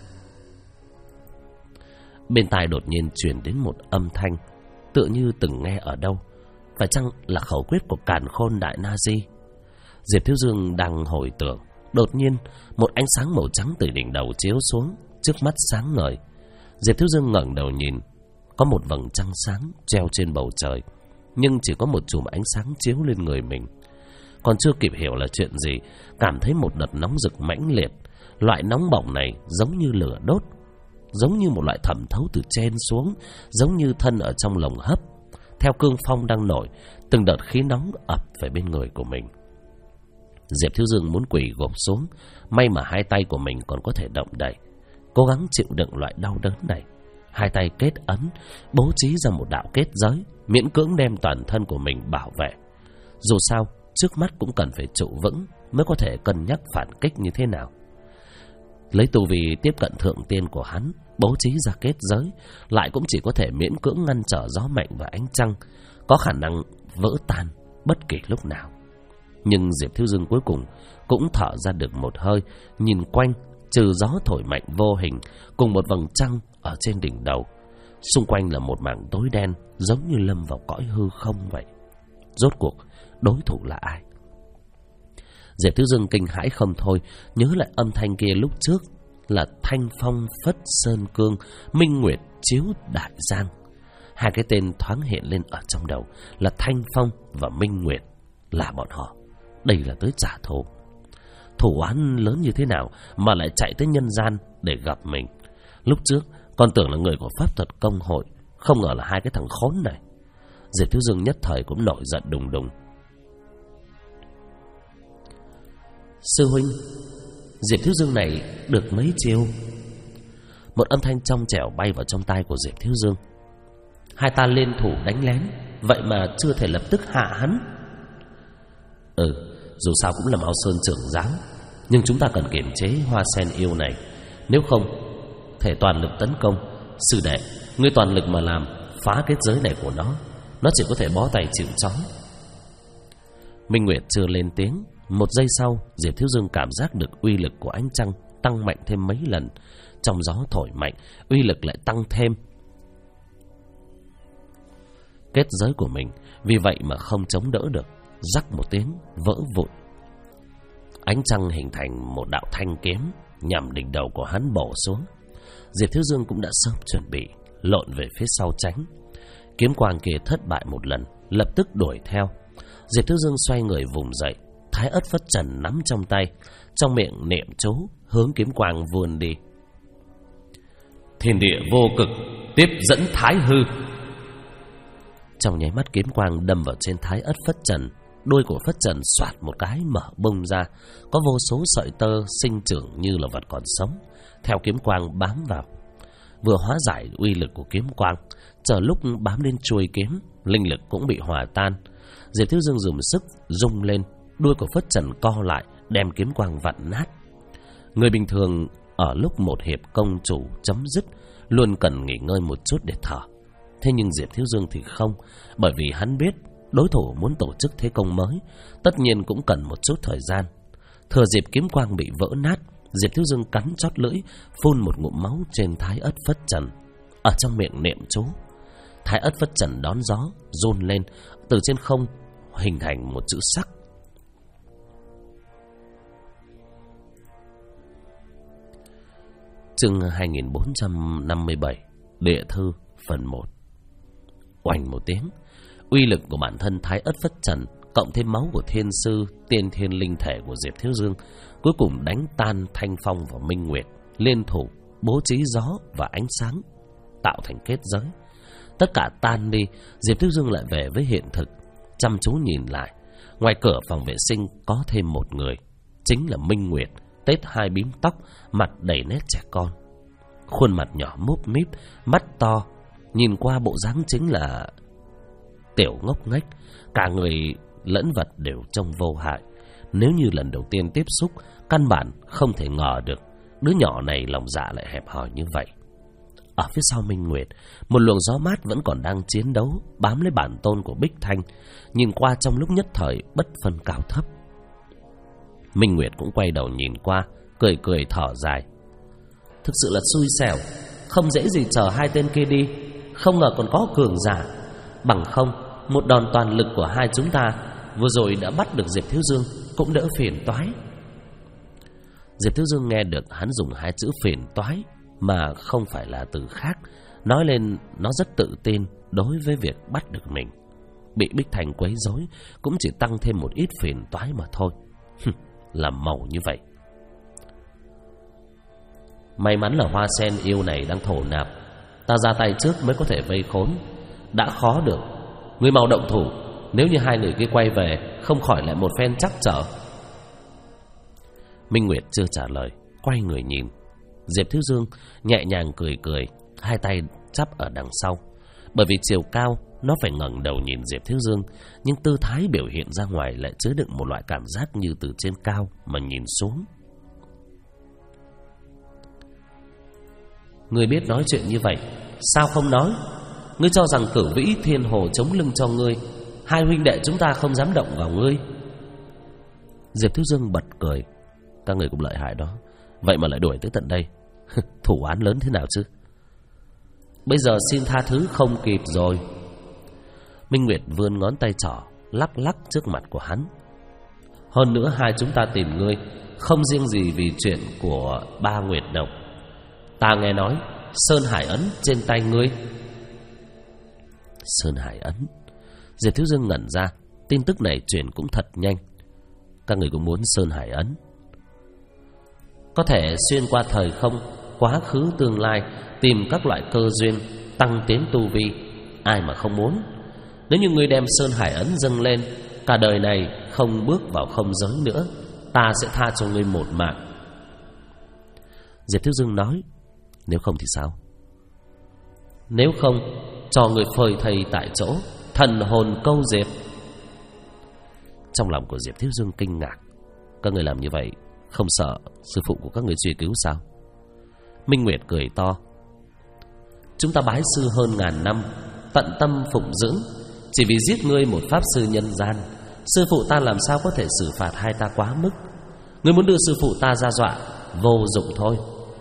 Bên tai đột nhiên truyền đến một âm thanh, tựa như từng nghe ở đâu. Phải chăng là khẩu quyết của Càn Khôn Đại Na Di? Diệp Thiếu Dương đang hồi tưởng, đột nhiên một ánh sáng màu trắng từ đỉnh đầu chiếu xuống, trước mắt sáng ngời. Diệp Thiếu Dương ngẩng đầu nhìn, có một vầng trăng sáng treo trên bầu trời, nhưng chỉ có một chùm ánh sáng chiếu lên người mình. Còn chưa kịp hiểu là chuyện gì, cảm thấy một đợt nóng rực mãnh liệt. Loại nóng bỏng này giống như lửa đốt, giống như một loại thẩm thấu từ trên xuống, giống như thân ở trong lồng hấp. Theo cương phong đang nổi, từng đợt khí nóng ập về bên người của mình. Diệp Thiếu Dương muốn quỳ gục xuống, may mà hai tay của mình còn có thể động đậy, cố gắng chịu đựng loại đau đớn này. Hai tay kết ấn, bố trí ra một đạo kết giới, miễn cưỡng đem toàn thân của mình bảo vệ. Dù sao, trước mắt cũng cần phải trụ vững mới có thể cân nhắc phản kích như thế nào. Lấy tu vi tiếp cận thượng tiên của hắn, bố trí ra kết giới, lại cũng chỉ có thể miễn cưỡng ngăn trở gió mạnh và ánh trăng, có khả năng vỡ tan bất kỳ lúc nào. Nhưng Diệp Thiếu Dương cuối cùng cũng thở ra được một hơi, nhìn quanh, trừ gió thổi mạnh vô hình cùng một vầng trăng ở trên đỉnh đầu, xung quanh là một mảng tối đen, giống như lâm vào cõi hư không vậy. Rốt cuộc đối thủ là ai? Diệp Thiếu Dương kinh hãi không thôi, nhớ lại âm thanh kia lúc trước là thanh phong phất sơn cương, minh nguyệt chiếu đại giang. Hai cái tên thoáng hiện lên ở trong đầu là Thanh Phong và Minh Nguyệt, là bọn họ. Đây là tới trả thù. Thủ án lớn như thế nào mà lại chạy tới nhân gian để gặp mình? Lúc trước còn tưởng là người của pháp thuật công hội, không ngờ là hai cái thằng khốn này. Diệp Thiếu Dương nhất thời cũng nổi giận đùng đùng. Sư huynh, Diệp Thiếu Dương này được mấy chiêu? Một âm thanh trong trẻo bay vào trong tai của Diệp Thiếu Dương. Hai ta liên thủ đánh lén, vậy mà chưa thể lập tức hạ hắn. Dù sao cũng là Mao Sơn trưởng giáo, nhưng chúng ta cần kiềm chế hoa sen yêu này, nếu không thể toàn lực tấn công. Sư đệ, ngươi toàn lực mà làm phá kết giới này của nó chỉ có thể bó tay chịu trói. Minh Nguyệt chưa lên tiếng. Một giây sau, Diệp Thiếu Dương cảm giác được uy lực của ánh trăng tăng mạnh thêm mấy lần. Trong gió thổi mạnh, uy lực lại tăng thêm. Kết giới của mình vì vậy mà không chống đỡ được. rắc một tiếng vỡ vụn. Ánh trăng hình thành một đạo thanh kiếm nhằm đỉnh đầu của hắn bổ xuống. Diệp Thiếu Dương cũng đã sớm chuẩn bị, lộn về phía sau tránh. Kiếm quang kia thất bại một lần, lập tức đuổi theo. Diệp Thiếu Dương xoay người vùng dậy, thái ất phất trần nắm trong tay, trong miệng niệm chú, hướng kiếm quang vươn đi. Thiên địa vô cực, tiếp dẫn thái hư. Trong nháy mắt kiếm quang đâm vào trên thái ất phất trần, đuôi của phất trần xoạt một cái mở bung ra, có vô số sợi tơ sinh trưởng như là vật còn sống, theo kiếm quang bám vào. Vừa hóa giải uy lực của kiếm quang, chờ lúc bám lên chuôi kiếm, linh lực cũng bị hòa tan. Diệp Thiếu Dương dùng sức rung lên, đuôi của phất trần co lại, đem kiếm quang vặn nát. Người bình thường ở lúc một hiệp công chủ chấm dứt luôn cần nghỉ ngơi một chút để thở. Thế nhưng Diệp Thiếu Dương thì không, bởi vì hắn biết đối thủ muốn tổ chức thế công mới, tất nhiên cũng cần một chút thời gian. Thừa dịp kiếm quang bị vỡ nát, Diệp Thiếu Dương cắn chót lưỡi, phun một ngụm máu trên thái ất phất trần, ở trong miệng niệm chú. Thái ất phất trần đón gió, run lên, từ trên không hình thành một chữ sắc. Chương 2457, Địa thư phần 1. Oanh một tiếng, uy lực của bản thân thái ất phất trần cộng thêm máu của thiên sư, tiên thiên linh thể của Diệp Thiếu Dương cuối cùng đánh tan Thanh Phong và Minh Nguyệt, liên thủ bố trí gió và ánh sáng, tạo thành kết giới. Tất cả tan đi, Diệp Thiếu Dương lại về với hiện thực, chăm chú nhìn lại. Ngoài cửa phòng vệ sinh có thêm một người, chính là Minh Nguyệt, tết hai bím tóc, mặt đầy nét trẻ con, khuôn mặt nhỏ múp míp, mắt to, nhìn qua bộ dáng chính là tiểu ngốc nghếch, cả người lẫn vật đều trông vô hại. Nếu như lần đầu tiên tiếp xúc, căn bản không thể ngờ được đứa nhỏ này lòng dạ lại hẹp hòi như vậy. Ở phía sau Minh Nguyệt, một luồng gió mát vẫn còn đang chiến đấu, bám lấy bản tôn của Bích Thanh, nhìn qua trong lúc nhất thời bất phân cao thấp. Minh Nguyệt cũng quay đầu nhìn qua, cười cười thở dài. Thực sự là xui xẻo, không dễ gì chờ hai tên kia đi, không ngờ còn có cường giả. Bằng không, một đòn toàn lực của hai chúng ta vừa rồi đã bắt được Diệp Thiếu Dương, cũng đỡ phiền toái. Diệp Thiếu Dương nghe được hắn dùng hai chữ phiền toái mà không phải là từ khác, nói lên nó rất tự tin đối với việc bắt được mình. Bị Bích Thành quấy rối cũng chỉ tăng thêm một ít phiền toái mà thôi. Làm màu như vậy. May mắn là hoa sen yêu này đang thổ nạp, ta ra tay trước mới có thể vây khốn. Đã khó được, ngươi mau động thủ, nếu như hai người kia quay về, không khỏi lại một phen trắc trở. Minh Nguyệt chưa trả lời, quay người nhìn. Diệp Thiếu Dương nhẹ nhàng cười cười, hai tay chắp ở đằng sau. Bởi vì chiều cao, nó phải ngẩng đầu nhìn Diệp Thiếu Dương, nhưng tư thái biểu hiện ra ngoài lại chứa đựng một loại cảm giác như từ trên cao mà nhìn xuống. Ngươi biết nói chuyện như vậy, sao không nói? Ngươi cho rằng Cửu Vĩ Thiên Hồ chống lưng cho ngươi, hai huynh đệ chúng ta không dám động vào ngươi. Diệp Thiếu Dương bật cười. Các người cũng lợi hại đó, vậy mà lại đuổi tới tận đây. Thủ án lớn thế nào chứ? Bây giờ xin tha thứ không kịp rồi. Minh Nguyệt vươn ngón tay trỏ lắc lắc trước mặt của hắn. Hơn nữa hai chúng ta tìm ngươi không riêng gì vì chuyện của Ba Nguyệt Độc. Ta nghe nói Sơn Hải Ấn trên tay ngươi. Sơn Hải Ấn? Diệp Thiếu Dương ngẩn ra, tin tức này truyền cũng thật nhanh. Các người cũng muốn Sơn Hải Ấn? Có thể xuyên qua thời không, quá khứ tương lai, tìm các loại cơ duyên, tăng tiến tu vi, ai mà không muốn. Nếu như ngươi đem Sơn Hải Ấn dâng lên, cả đời này không bước vào không giới nữa, ta sẽ tha cho ngươi một mạng. Diệp Thiếu Dương nói. Nếu không thì sao? Nếu không, cho người phơi thây tại chỗ, thần hồn câu diệt. Trong lòng của Diệp Thiếu Dương kinh ngạc. Các người làm như vậy không sợ sư phụ của các người truy cứu sao? Minh Nguyệt cười to. Chúng ta bái sư hơn ngàn năm, tận tâm phụng dưỡng, chỉ vì giết ngươi một pháp sư nhân gian, sư phụ ta làm sao có thể xử phạt hai ta quá mức? Ngươi muốn đưa sư phụ ta ra dọa, vô dụng thôi.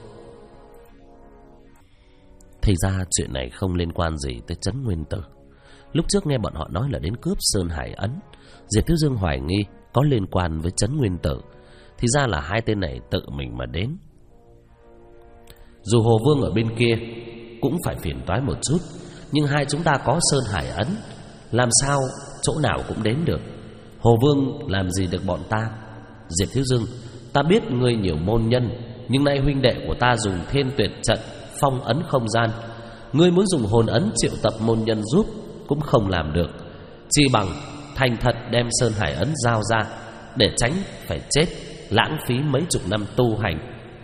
Thì ra chuyện này không liên quan gì tới Trấn Nguyên Tử. Lúc trước nghe bọn họ nói là đến cướp Sơn Hải Ấn, Diệp Thiếu Dương hoài nghi có liên quan với Trấn Nguyên Tử. Thì ra là hai tên này tự mình mà đến. Dù Hồ Vương ở bên kia cũng phải phiền toái một chút, nhưng hai chúng ta có Sơn Hải Ấn, làm sao chỗ nào cũng đến được. Hồ Vương làm gì được bọn ta? Diệp Thiếu Dương, ta biết ngươi nhiều môn nhân, nhưng nay huynh đệ của ta dùng Thiên Tuyệt trận phong ấn không gian, ngươi muốn dùng hồn ấn triệu tập môn nhân giúp cũng không làm được. Chi bằng thành thật đem Sơn Hải Ấn giao ra, để tránh phải chết, lãng phí mấy chục năm tu hành.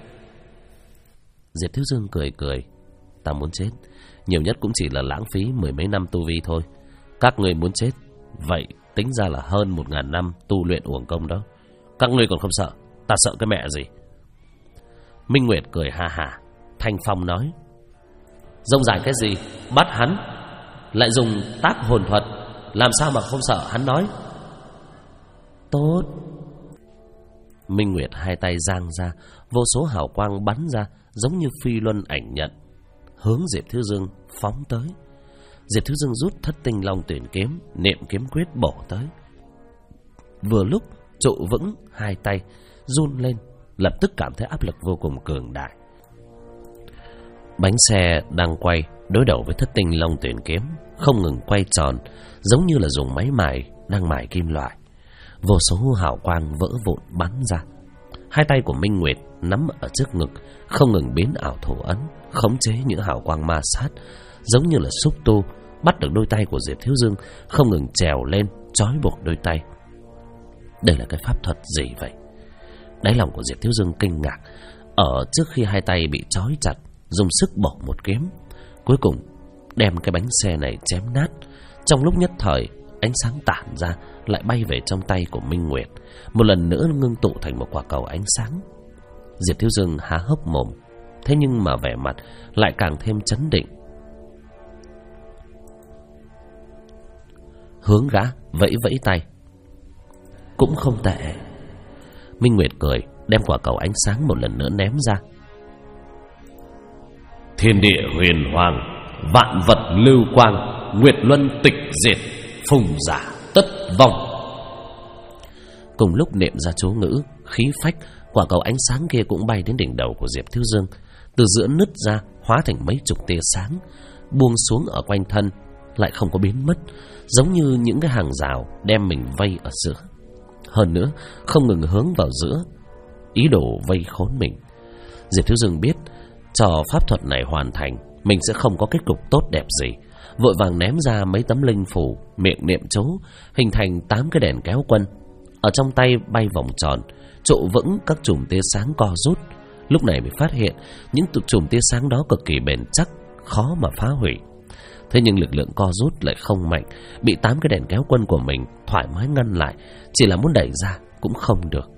Diệp Thiếu Dương cười cười, ta muốn chết nhiều nhất cũng chỉ là lãng phí mười mấy năm tu vi thôi. Các người muốn chết, vậy tính ra là hơn 1000 năm tu luyện uổng công đó. Các ngươi còn không sợ, ta sợ cái mẹ gì. Minh Nguyệt cười ha hả. Thanh Phong nói, rông dài cái gì, bắt hắn lại dùng tác hồn thuật, làm sao mà không sợ. Hắn nói, tốt. Minh Nguyệt hai tay giang ra, vô số hào quang bắn ra, giống như phi luân ảnh nhận, hướng Diệp Thiếu Dương phóng tới. Diệp Thiếu Dương rút Thất Tinh Long Tuyển kiếm, niệm kiếm quyết bổ tới. Vừa lúc trụ vững, hai tay run lên, lập tức cảm thấy áp lực vô cùng cường đại. Bánh xe đang quay đối đầu với Thất Tinh Long Tuyển kiếm, không ngừng quay tròn, giống như là dùng máy mài đang mài kim loại. Vô số hào quang vỡ vụn bắn ra. Hai tay của Minh Nguyệt nắm ở trước ngực, không ngừng biến ảo thủ ấn, khống chế những hào quang ma sát, giống như là xúc tu bắt được đôi tay của Diệp Thiếu Dương, không ngừng trèo lên trói buộc đôi tay. Đây là cái pháp thuật gì vậy? Đáy lòng của Diệp Thiếu Dương kinh ngạc. Ở trước khi hai tay bị trói chặt, dùng sức bổ một kiếm, cuối cùng đem cái bánh xe này chém nát. Trong lúc nhất thời, ánh sáng tản ra, lại bay về trong tay của Minh Nguyệt, một lần nữa ngưng tụ thành một quả cầu ánh sáng. Diệp Thiếu Dương há hốc mồm, thế nhưng mà vẻ mặt lại càng thêm chấn định. Hướng gã vẫy vẫy tay, cũng không tệ. Minh Nguyệt cười, đem quả cầu ánh sáng một lần nữa ném ra. Thiên địa huyền hoàng, vạn vật lưu quang, nguyệt luân tịch diệt, phùng giả tất vong. Cùng lúc niệm ra chú ngữ, khí phách, quả cầu ánh sáng kia cũng bay đến đỉnh đầu của Diệp Thiếu Dương, từ giữa nứt ra hóa thành mấy chục tia sáng, buông xuống ở quanh thân, lại không có biến mất, giống như những cái hàng rào đem mình vây ở giữa. Hơn nữa, không ngừng hướng vào giữa, ý đồ vây khốn mình. Diệp Thiếu Dương biết, trò pháp thuật này hoàn thành, mình sẽ không có kết cục tốt đẹp gì. Vội vàng ném ra mấy tấm linh phù, miệng niệm chú, hình thành 8 cái đèn kéo quân. Ở trong tay bay vòng tròn, trụ vững các chùm tia sáng co rút. Lúc này mới phát hiện, những chùm tia sáng đó cực kỳ bền chắc, khó mà phá hủy. Thế nhưng lực lượng co rút lại không mạnh, bị 8 cái đèn kéo quân của mình thoải mái ngăn lại, chỉ là muốn đẩy ra cũng không được.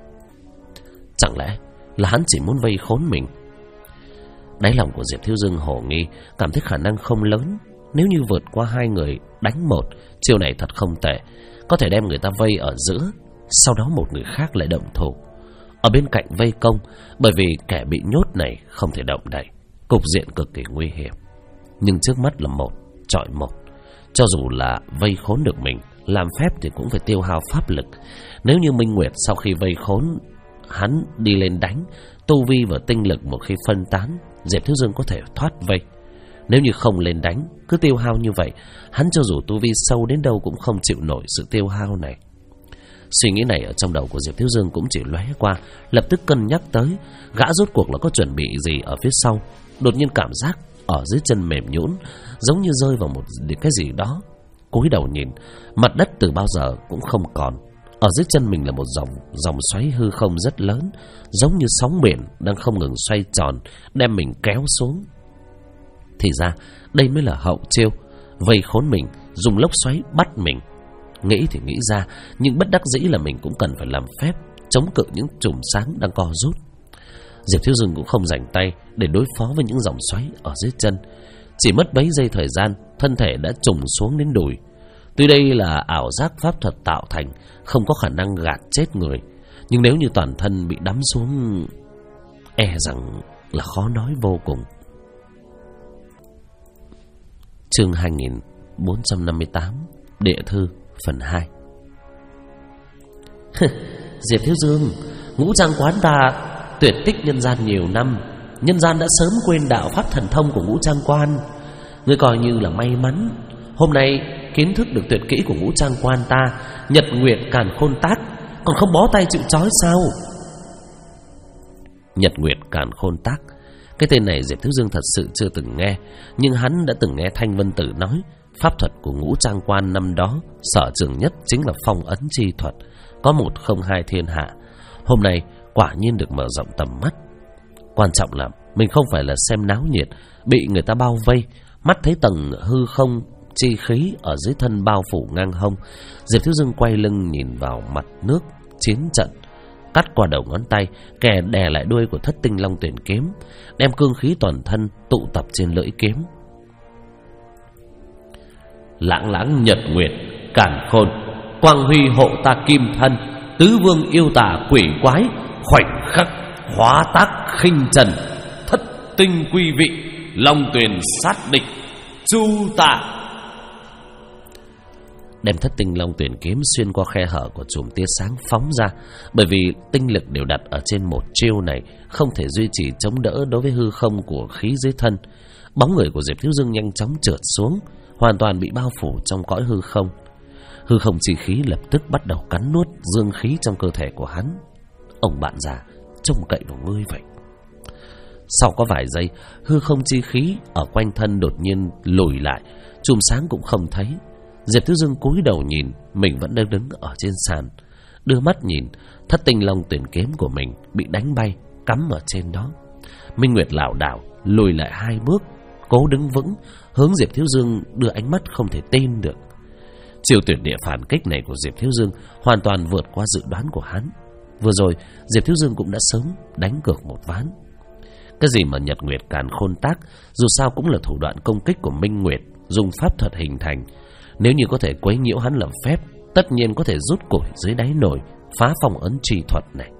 Chẳng lẽ là hắn chỉ muốn vây khốn mình? Đáy lòng của Diệp Thiếu Dương hồ nghi, cảm thấy khả năng không lớn. Nếu như vượt qua hai người đánh một, chiêu này thật không tệ, có thể đem người ta vây ở giữa, sau đó một người khác lại động thủ ở bên cạnh vây công, bởi vì kẻ bị nhốt này không thể động đậy, cục diện cực kỳ nguy hiểm. Nhưng trước mắt là một chọi một, cho dù là vây khốn được mình, làm phép thì cũng phải tiêu hao pháp lực. Nếu như Minh Nguyệt sau khi vây khốn hắn đi lên đánh, tu vi và tinh lực một khi phân tán, Diệp Thiếu Dương có thể thoát vây. Nếu như không lên đánh, cứ tiêu hao như vậy, hắn cho dù tu vi sâu đến đâu cũng không chịu nổi sự tiêu hao này. Suy nghĩ này ở trong đầu của Diệp Thiếu Dương cũng chỉ lóe qua, lập tức cân nhắc tới gã rốt cuộc là có chuẩn bị gì ở phía sau. Đột nhiên cảm giác ở dưới chân mềm nhũn, giống như rơi vào một cái gì đó. Cúi đầu nhìn, mặt đất từ bao giờ cũng không còn. Ở dưới chân mình là một dòng xoáy hư không rất lớn, giống như sóng biển đang không ngừng xoay tròn, đem mình kéo xuống. Thì ra đây mới là hậu chiêu, vây khốn mình, dùng lốc xoáy bắt mình. Nghĩ thì nghĩ ra, nhưng bất đắc dĩ là mình cũng cần phải làm phép chống cự những chùm sáng đang co rút. Diệp Thiếu Dương cũng không rảnh tay để đối phó với những dòng xoáy ở dưới chân. Chỉ mất bấy giây thời gian, thân thể đã trùng xuống đến đùi. Tuy đây là ảo giác pháp thuật tạo thành, không có khả năng gạt chết người, nhưng nếu như toàn thân bị đắm xuống, e rằng là khó nói vô cùng. Chương 2458, Địa thư phần 2. Diệp Thiếu Dương, Ngũ Trang quán ta tuyệt tích nhân gian nhiều năm, nhân gian đã sớm quên đạo pháp thần thông của Ngũ Trang quan. Ngươi coi như là may mắn, hôm nay kiến thức được tuyệt kỹ của Ngũ Trang quan ta, nhật nguyệt càn khôn tác, còn không bó tay chịu trói sao? Nhật nguyệt càn khôn tác, cái tên này Diệp Thiếu Dương thật sự chưa từng nghe, nhưng hắn đã từng nghe Thanh Vân Tử nói pháp thuật của Ngũ Trang quan năm đó sở trường nhất chính là phong ấn chi thuật, có một không hai thiên hạ. Hôm nay quả nhiên được mở rộng tầm mắt. Quan trọng là mình không phải là xem náo nhiệt, bị người ta bao vây, mắt thấy tầng hư không chi khí ở dưới thân bao phủ ngang hông. Diệp Thiếu Dương quay lưng nhìn vào mặt nước chiến trận, cắt qua đầu ngón tay, kè đè lại đuôi của Thất Tinh Long Tuyển kiếm, đem cương khí toàn thân tụ tập trên lưỡi kiếm. Lãng lãng nhật nguyệt càn khôn, quang huy hộ ta kim thân, tứ vương yêu tả quỷ quái, khoảnh khắc hóa tác khinh trần, thất tinh quy vị, long tuyền sát địch, chu tạ. Đem Thất Tinh Long Tuyển kiếm xuyên qua khe hở của chùm tia sáng phóng ra, bởi vì tinh lực đều đặt ở trên một chiêu này, không thể duy trì chống đỡ đối với hư không của khí dưới thân. Bóng người của Diệp Thiếu Dương nhanh chóng trượt xuống, hoàn toàn bị bao phủ trong cõi hư không. Hư không chi khí lập tức bắt đầu cắn nuốt dương khí trong cơ thể của hắn. Ông bạn già, trông cậy vào ngươi vậy. Sau có vài giây, hư không chi khí ở quanh thân đột nhiên lùi lại, chùm sáng cũng không thấy. Diệp Thiếu Dương cúi đầu nhìn, mình vẫn đang đứng ở trên sàn, đưa mắt nhìn Thất Tinh Long Tuyển kiếm của mình bị đánh bay, cắm ở trên đó. Minh Nguyệt lảo đảo lùi lại 2 bước, cố đứng vững, hướng Diệp Thiếu Dương đưa ánh mắt không thể tin được. Chiêu tuyệt địa phản kích này của Diệp Thiếu Dương hoàn toàn vượt qua dự đoán của hắn. Vừa rồi Diệp Thiếu Dương cũng đã sớm đánh cược một ván. Cái gì mà nhật nguyệt càn khôn tác, dù sao cũng là thủ đoạn công kích của Minh Nguyệt dùng pháp thuật hình thành. Nếu như có thể quấy nhiễu hắn làm phép, tất nhiên có thể rút củi dưới đáy nồi, phá phong ấn trì thuật này.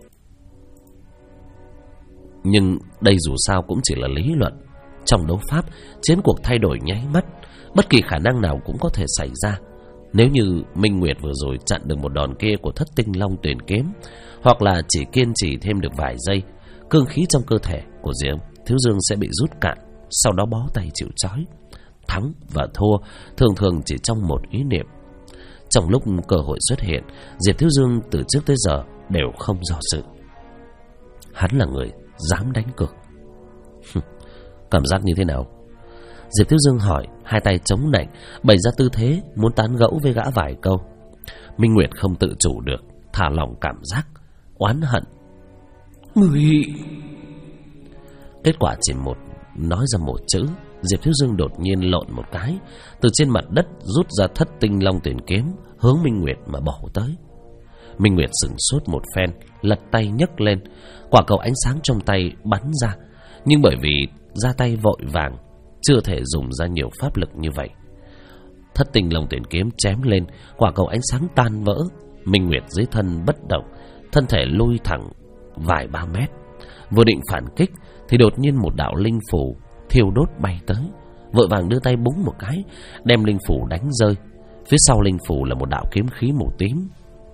Nhưng đây dù sao cũng chỉ là lý luận. Trong đấu pháp, chiến cuộc thay đổi nháy mắt, bất kỳ khả năng nào cũng có thể xảy ra. Nếu như Minh Nguyệt vừa rồi chặn được một đòn kia của Thất Tinh Long Tuyển kiếm, hoặc là chỉ kiên trì thêm được vài giây, cương khí trong cơ thể của Diệp Thiếu Dương sẽ bị rút cạn, sau đó bó tay chịu trói. Thắng và thua thường thường chỉ trong một ý niệm. Trong lúc cơ hội xuất hiện, Diệp Thiếu Dương từ trước tới giờ đều không do dự. Hắn là người dám đánh cược. Cảm giác như thế nào? Diệp Thiếu Dương hỏi, hai tay chống nạnh, bày ra tư thế muốn tán gẫu với gã vài câu. Minh Nguyệt không tự chủ được, thả lỏng cảm giác, oán hận. Người... Kết quả chỉ nói ra một chữ, Diệp Thiếu Dương đột nhiên lộn một cái, từ trên mặt đất rút ra Thất Tinh Long Tuyển kiếm, hướng Minh Nguyệt mà bổ tới. Minh Nguyệt sửng sốt một phen, lật tay nhấc lên, quả cầu ánh sáng trong tay bắn ra, nhưng bởi vì ra tay vội vàng, chưa thể dùng ra nhiều pháp lực như vậy. Thất Tinh Long Tuyển kiếm chém lên, quả cầu ánh sáng tan vỡ. Minh Nguyệt dưới thân bất động, thân thể lui thẳng vài ba mét. Vừa định phản kích thì đột nhiên một đạo linh phù thiêu đốt bay tới, vội vàng đưa tay búng một cái, đem linh phù đánh rơi. Phía sau linh phù là một đạo kiếm khí màu tím.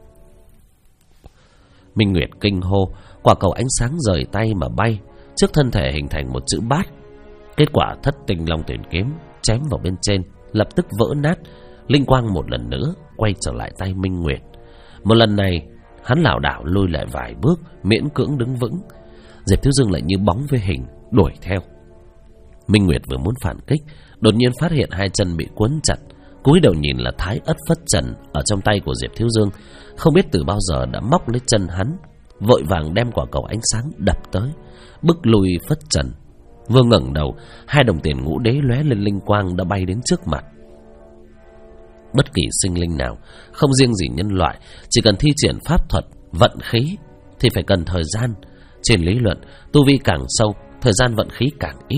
Minh Nguyệt kinh hô, quả cầu ánh sáng rời tay mà bay, trước thân thể hình thành một chữ bát. Kết quả Thất Tinh Long Tuyển kiếm chém vào bên trên, lập tức vỡ nát. Linh quang một lần nữa quay trở lại tay Minh Nguyệt. Một lần này hắn lảo đảo lùi lại vài bước, miễn cưỡng đứng vững. Diệp Thiếu Dương lại như bóng với hình đuổi theo. Minh Nguyệt vừa muốn phản kích, đột nhiên phát hiện hai chân bị quấn chặt, cúi đầu nhìn là Thái Ất Phất Trần ở trong tay của Diệp Thiếu Dương, không biết từ bao giờ đã móc lấy chân hắn, vội vàng đem quả cầu ánh sáng đập tới, bức lùi Phất Trần. Vừa ngẩng đầu, hai đồng tiền ngũ đế lóe lên linh quang đã bay đến trước mặt. Bất kỳ sinh linh nào, không riêng gì nhân loại, chỉ cần thi triển pháp thuật vận khí thì phải cần thời gian. Trên lý luận, tu vi càng sâu, thời gian vận khí càng ít.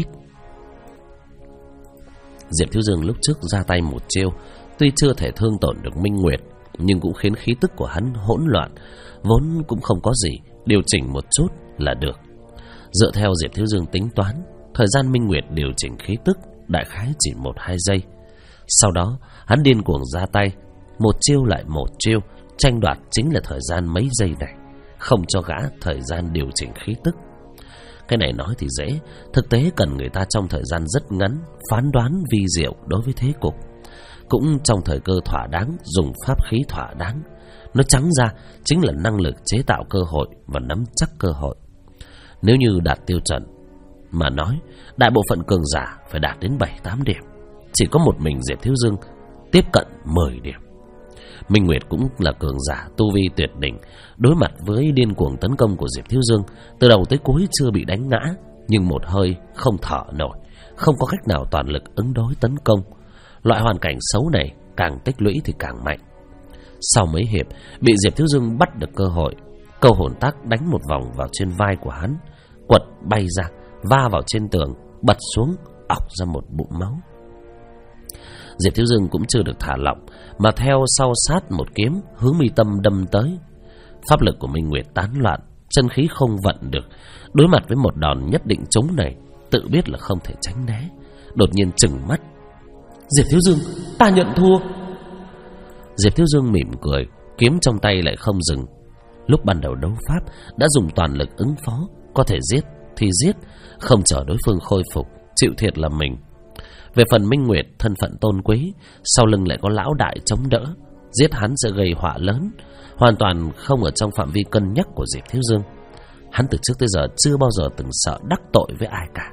Diệp Thiếu Dương lúc trước ra tay một chiêu, tuy chưa thể thương tổn được Minh Nguyệt, nhưng cũng khiến khí tức của hắn hỗn loạn, vốn cũng không có gì, điều chỉnh một chút là được. Dựa theo Diệp Thiếu Dương tính toán, thời gian Minh Nguyệt điều chỉnh khí tức đại khái chỉ 1-2 giây. Sau đó hắn điên cuồng ra tay, một chiêu lại một chiêu, Tranh đoạt chính là thời gian mấy giây này, không cho gã thời gian điều chỉnh khí tức. Cái này nói thì dễ, thực tế cần người ta trong thời gian rất ngắn phán đoán vi diệu đối với thế cục, cũng trong thời cơ thỏa đáng, dùng pháp khí thỏa đáng. Nó trắng ra chính là năng lực chế tạo cơ hội và nắm chắc cơ hội. Nếu như đạt tiêu chuẩn mà nói, đại bộ phận cường giả phải đạt đến 7-8 điểm. Chỉ có một mình Diệp Thiếu Dương tiếp cận 10 điểm. Minh Nguyệt cũng là cường giả tu vi tuyệt đỉnh, đối mặt với điên cuồng tấn công của Diệp Thiếu Dương, từ đầu tới cuối chưa bị đánh ngã, nhưng một hơi không thở nổi, không có cách nào toàn lực ứng đối tấn công. Loại hoàn cảnh xấu này càng tích lũy thì càng mạnh. Sau mấy hiệp, bị Diệp Thiếu Dương bắt được cơ hội, câu hồn tác đánh một vòng vào trên vai của hắn, quật bay ra, va vào trên tường, bật xuống, ọc ra một bụng máu. Diệp Thiếu Dương cũng chưa được thả lỏng, mà theo sau sát một kiếm hướng mi tâm đâm tới. Pháp lực của Minh Nguyệt tán loạn, chân khí không vận được, đối mặt với một đòn nhất định trúng này, tự biết là không thể tránh né, đột nhiên trừng mắt. Diệp Thiếu Dương, ta nhận thua. Diệp Thiếu Dương mỉm cười, kiếm trong tay lại không dừng. Lúc ban đầu đấu pháp đã dùng toàn lực ứng phó, có thể giết thì giết, không chờ đối phương khôi phục, chịu thiệt là mình. Về phần Minh Nguyệt thân phận tôn quý, sau lưng lại có lão đại chống đỡ, giết hắn sẽ gây họa lớn, hoàn toàn không ở trong phạm vi cân nhắc của Diệp Thiếu Dương. Hắn từ trước tới giờ chưa bao giờ từng sợ đắc tội với ai cả.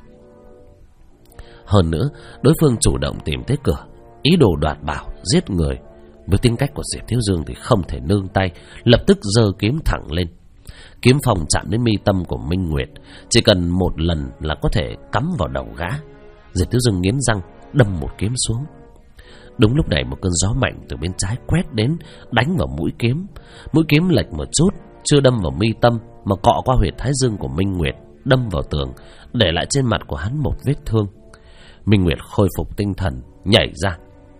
Hơn nữa, đối phương chủ động tìm tới cửa, ý đồ đoạt bảo, giết người. Với tính cách của Diệp Thiếu Dương thì không thể nương tay, lập tức giơ kiếm thẳng lên. Kiếm phong chạm đến mi tâm của Minh Nguyệt, chỉ cần một lần là có thể cắm vào đầu gã. Diệp Thiếu Dương nghiến răng đâm một kiếm xuống. Đúng lúc này một cơn gió mạnh từ bên trái quét đến, đánh vào mũi kiếm. Mũi kiếm lệch một chút, chưa đâm vào mi tâm mà cọ qua huyệt thái dương của Minh Nguyệt, đâm vào tường, để lại trên mặt của hắn một vết thương. Minh Nguyệt khôi phục tinh thần, nhảy ra.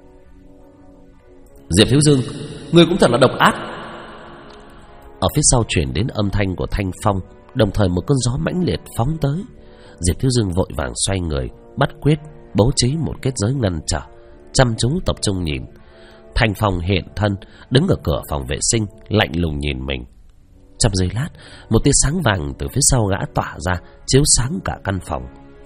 Diệp Thiếu Dương, ngươi cũng thật là độc ác. Ở phía sau truyền đến âm thanh của Thanh Phong, đồng thời một cơn gió mãnh liệt phóng tới. Diệp Thiếu Dương vội vàng xoay người, bắt quyết, bố trí một kết giới ngăn trở, chăm chú tập trung nhìn. Thanh Phong hiện thân, đứng ở cửa phòng vệ sinh, lạnh lùng nhìn mình. Trong giây lát, một tia sáng vàng từ phía sau gã tỏa ra, chiếu sáng cả căn phòng.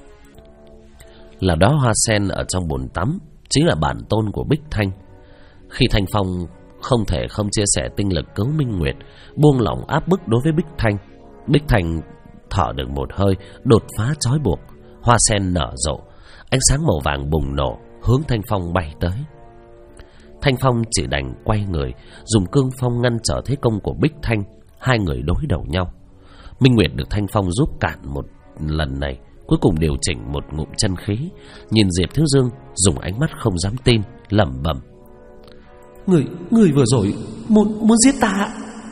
Là đóa hoa sen ở trong bồn tắm, chính là bản tôn của Bích Thanh. Khi Thanh Phong không thể không chia sẻ tinh lực cứu Minh Nguyệt, buông lỏng áp bức đối với Bích Thanh, Bích Thanh thở được một hơi, đột phá trói buộc, hoa sen nở rộ, ánh sáng màu vàng bùng nổ, hướng Thanh Phong bay tới. Thanh Phong chỉ đành quay người, dùng cương phong ngăn trở thế công của Bích Thanh. Hai người đối đầu nhau. Minh Nguyệt được Thanh Phong giúp cản một lần này, cuối cùng điều chỉnh một ngụm chân khí, nhìn Diệp Thiếu Dương dùng ánh mắt không dám tin, lẩm bẩm: Người vừa rồi muốn giết ta.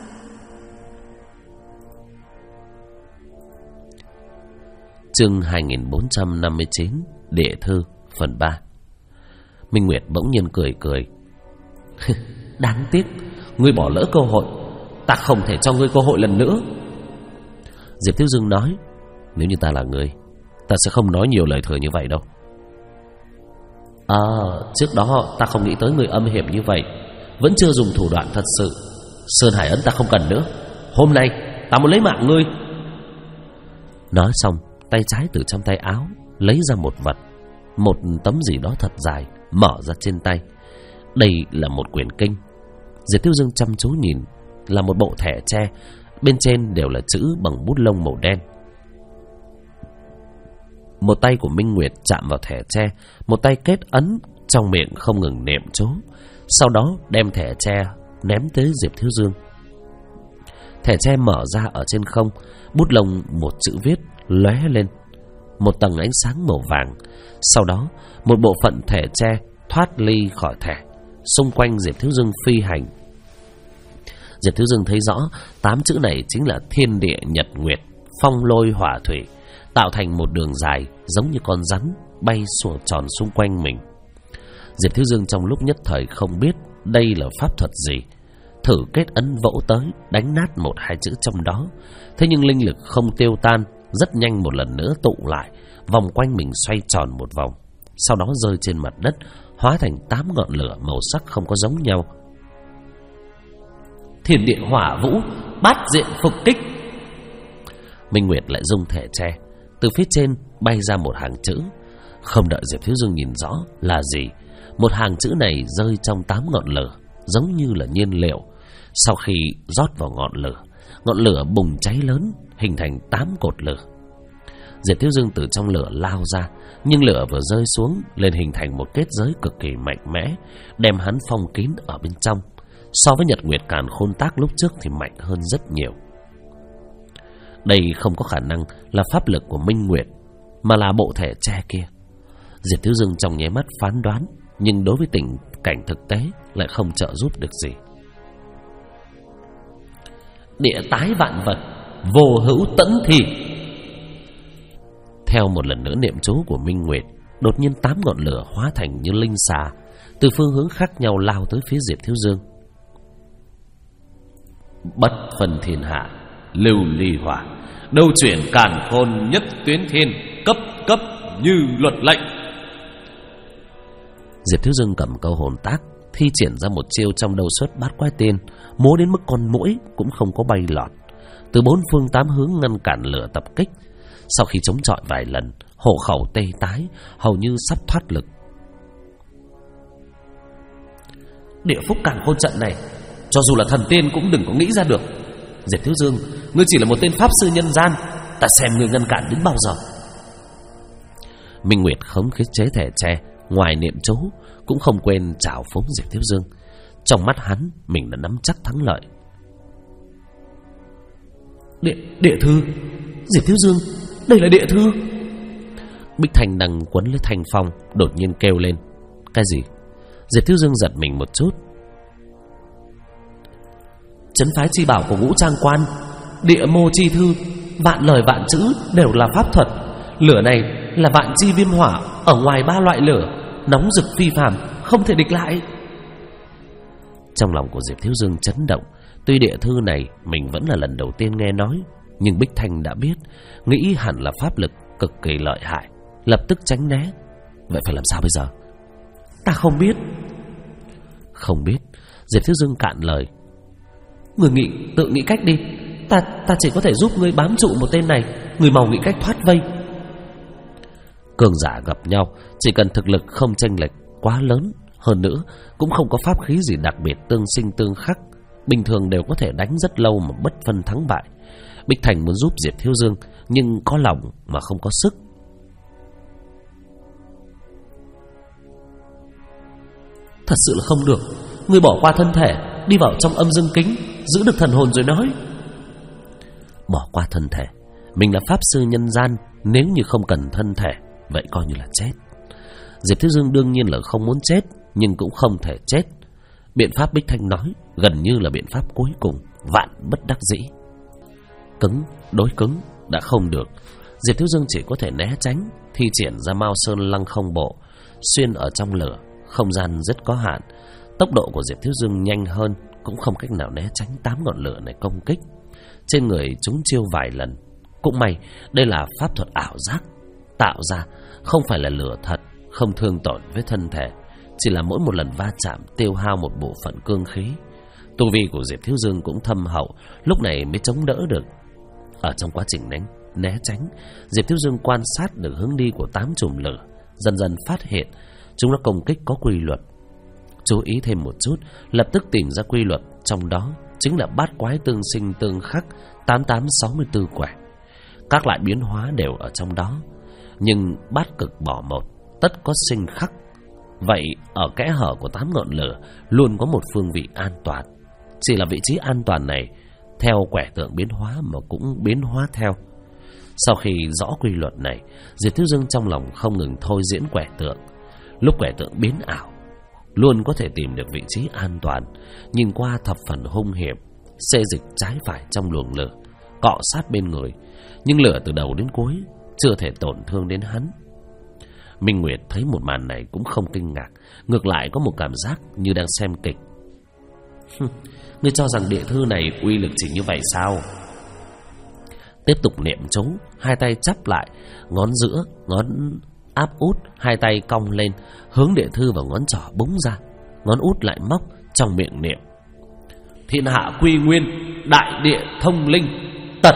Chương 2459, Địa thư phần 3. Minh Nguyệt bỗng nhiên cười. Đáng tiếc, ngươi bỏ lỡ cơ hội, ta không thể cho ngươi cơ hội lần nữa. Diệp Thiếu Dương nói: Nếu như ta là ngươi, ta sẽ không nói nhiều lời thừa như vậy đâu. Trước đó ta không nghĩ tới người âm hiểm như vậy, vẫn chưa dùng thủ đoạn thật sự. Sơn Hải ấn ta không cần nữa, hôm nay ta muốn lấy mạng ngươi. Nói xong, tay trái từ trong tay áo lấy ra một vật, một tấm gì đó thật dài, mở ra trên tay. Đây là một quyển kinh. Diệp Thiếu Dương chăm chú nhìn, là một bộ thẻ tre, bên trên đều là chữ bằng bút lông màu đen. Một tay của Minh Nguyệt chạm vào thẻ tre, một tay kết ấn, trong miệng không ngừng niệm chú, sau đó đem thẻ tre ném tới Diệp Thiếu Dương. Thẻ tre mở ra ở trên không, bút lông một chữ viết lóe lên, một tầng ánh sáng màu vàng. Sau đó một bộ phận thẻ tre thoát ly khỏi thẻ, xung quanh Diệp Thiếu Dương phi hành. Diệp Thiếu Dương thấy rõ 8 chữ này chính là thiên địa nhật nguyệt, phong lôi hỏa thủy, tạo thành một đường dài giống như con rắn bay xoay tròn xung quanh mình. Diệp Thiếu Dương trong lúc nhất thời không biết đây là pháp thuật gì, thử kết ấn vỗ tới, đánh nát một hai chữ trong đó. Thế nhưng linh lực không tiêu tan, rất nhanh một lần nữa tụ lại, vòng quanh mình xoay tròn một vòng, sau đó rơi trên mặt đất, hóa thành 8 ngọn lửa màu sắc không có giống nhau. Thiên địa hỏa vũ, bát diện phục kích. Minh Nguyệt lại dùng thẻ tre. Từ phía trên bay ra một hàng chữ. Không đợi Diệp Thiếu Dương nhìn rõ là gì, một hàng chữ này rơi trong 8 ngọn lửa, giống như là nhiên liệu. Sau khi rót vào ngọn lửa bùng cháy lớn, hình thành 8 cột lửa. Diệp Thiếu Dương từ trong lửa lao ra, nhưng lửa vừa rơi xuống lên hình thành một kết giới cực kỳ mạnh mẽ, đem hắn phong kín ở bên trong. So với Nhật Nguyệt Càn Khôn Tác lúc trước thì mạnh hơn rất nhiều. Đây không có khả năng là pháp lực của Minh Nguyệt, mà là bộ thẻ tre kia. Diệp Thiếu Dương trong nháy mắt phán đoán, nhưng đối với tình cảnh thực tế lại không trợ giúp được gì. Địa tái vạn vật, vô hữu tẫn thì. Theo một lần nữa niệm chú của Minh Nguyệt, đột nhiên 8 ngọn lửa hóa thành như linh xà, từ phương hướng khác nhau lao tới phía Diệp Thiếu Dương. Bất phân thiên hạ, lưu ly hỏa, đâu chuyển càn khôn nhất tuyến thiên, cấp cấp như luật lệnh. Diệp Thiếu Dương cầm câu hồn tác, thi triển ra một chiêu trong đầu xuất bát quái tiên, múa đến mức con muỗi cũng không có bay lọt, từ 4 phương 8 hướng ngăn cản lửa tập kích. Sau khi chống chọi vài lần, hộ khẩu tê tái, hầu như sắp thoát lực. Địa phúc càn khôn trận này, cho dù là thần tiên cũng đừng có nghĩ ra được. Diệp Thiếu Dương, ngươi chỉ là một tên pháp sư nhân gian, ta xem ngươi ngăn cản đến bao giờ. Minh Nguyệt khống chế thẻ tre, ngoài niệm chú cũng không quên trào phúng Diệp Thiếu Dương. Trong mắt hắn, mình đã nắm chắc thắng lợi. Địa thư, Diệp Thiếu Dương, đây là địa thư. Bích Thành đang quấn lấy Thanh Phong, đột nhiên kêu lên. Cái gì? Diệp Thiếu Dương giật mình một chút. Trấn phái chi bảo của Ngũ Trang Quan, địa mô chi thư, vạn lời vạn chữ đều là pháp thuật. Lửa này là vạn chi viêm hỏa, ở ngoài 3 loại lửa, nóng rực phi phàm, không thể địch lại. Trong lòng của Diệp Thiếu Dương chấn động. Tuy địa thư này mình vẫn là lần đầu tiên nghe nói, nhưng Bích Thanh đã biết, nghĩ hẳn là pháp lực cực kỳ lợi hại, lập tức tránh né. Vậy phải làm sao bây giờ? Ta không biết. Không biết. Diệp Thiếu Dương cạn lời. Người tự nghĩ cách đi. Ta chỉ có thể giúp ngươi bám trụ một tên này, người mau nghĩ cách thoát vây. Cường giả gặp nhau, chỉ cần thực lực không chênh lệch quá lớn, hơn nữa cũng không có pháp khí gì đặc biệt tương sinh tương khắc, bình thường đều có thể đánh rất lâu mà bất phân thắng bại. Bích Thành muốn giúp Diệp Thiếu Dương, nhưng có lòng mà không có sức. Thật sự là không được. Ngươi bỏ qua thân thể, đi vào trong âm dương kính, giữ được thần hồn rồi nói. Bỏ qua thân thể? Mình là pháp sư nhân gian, nếu như không cần thân thể, vậy coi như là chết. Diệp Thiếu Dương đương nhiên là không muốn chết, nhưng cũng không thể chết. Biện pháp Bích Thanh nói gần như là biện pháp cuối cùng, vạn bất đắc dĩ. Cứng đối cứng đã không được, Diệp Thiếu Dương chỉ có thể né tránh, thi triển ra Mao Sơn Lăng Không Bộ, xuyên ở trong lửa. Không gian rất có hạn, tốc độ của Diệp Thiếu Dương nhanh hơn, cũng không cách nào né tránh 8 ngọn lửa này công kích. Trên người chúng chiêu vài lần. Cũng may đây là pháp thuật ảo giác tạo ra, không phải là lửa thật, không thương tổn với thân thể, chỉ là mỗi một lần va chạm tiêu hao một bộ phận cương khí. Tu vi của Diệp Thiếu Dương cũng thâm hậu, lúc này mới chống đỡ được. Ở trong quá trình né tránh, Diệp Thiếu Dương quan sát được hướng đi của 8 chùm lửa, dần dần phát hiện chúng nó công kích có quy luật. Chú ý thêm một chút, lập tức tìm ra quy luật, trong đó chính là bát quái tương sinh tương khắc, 8864 quẻ. Các loại biến hóa đều ở trong đó, nhưng bát cực bỏ một, tất có sinh khắc. Vậy ở kẽ hở của 8 ngọn lửa luôn có một phương vị an toàn. Chỉ là vị trí an toàn này theo quẻ tượng biến hóa mà cũng biến hóa theo. Sau khi rõ quy luật này, Diệp Thiếu Dương trong lòng không ngừng thôi diễn quẻ tượng. Lúc quẻ tượng biến ảo, luôn có thể tìm được vị trí an toàn, nhìn qua thập phần hung hiểm, xê dịch trái phải trong luồng lửa, cọ sát bên người, nhưng lửa từ đầu đến cuối chưa thể tổn thương đến hắn. Minh Nguyệt thấy một màn này cũng không kinh ngạc, ngược lại có một cảm giác như đang xem kịch. Ngươi cho rằng địa thư này uy lực chỉ như vậy sao? Tiếp tục niệm chú, hai tay chắp lại, ngón giữa, ngón áp út, hai tay cong lên, hướng địa thư vào ngón trỏ búng ra, ngón út lại móc trong miệng niệm. Thiên hạ quy nguyên, đại địa thông linh, tật.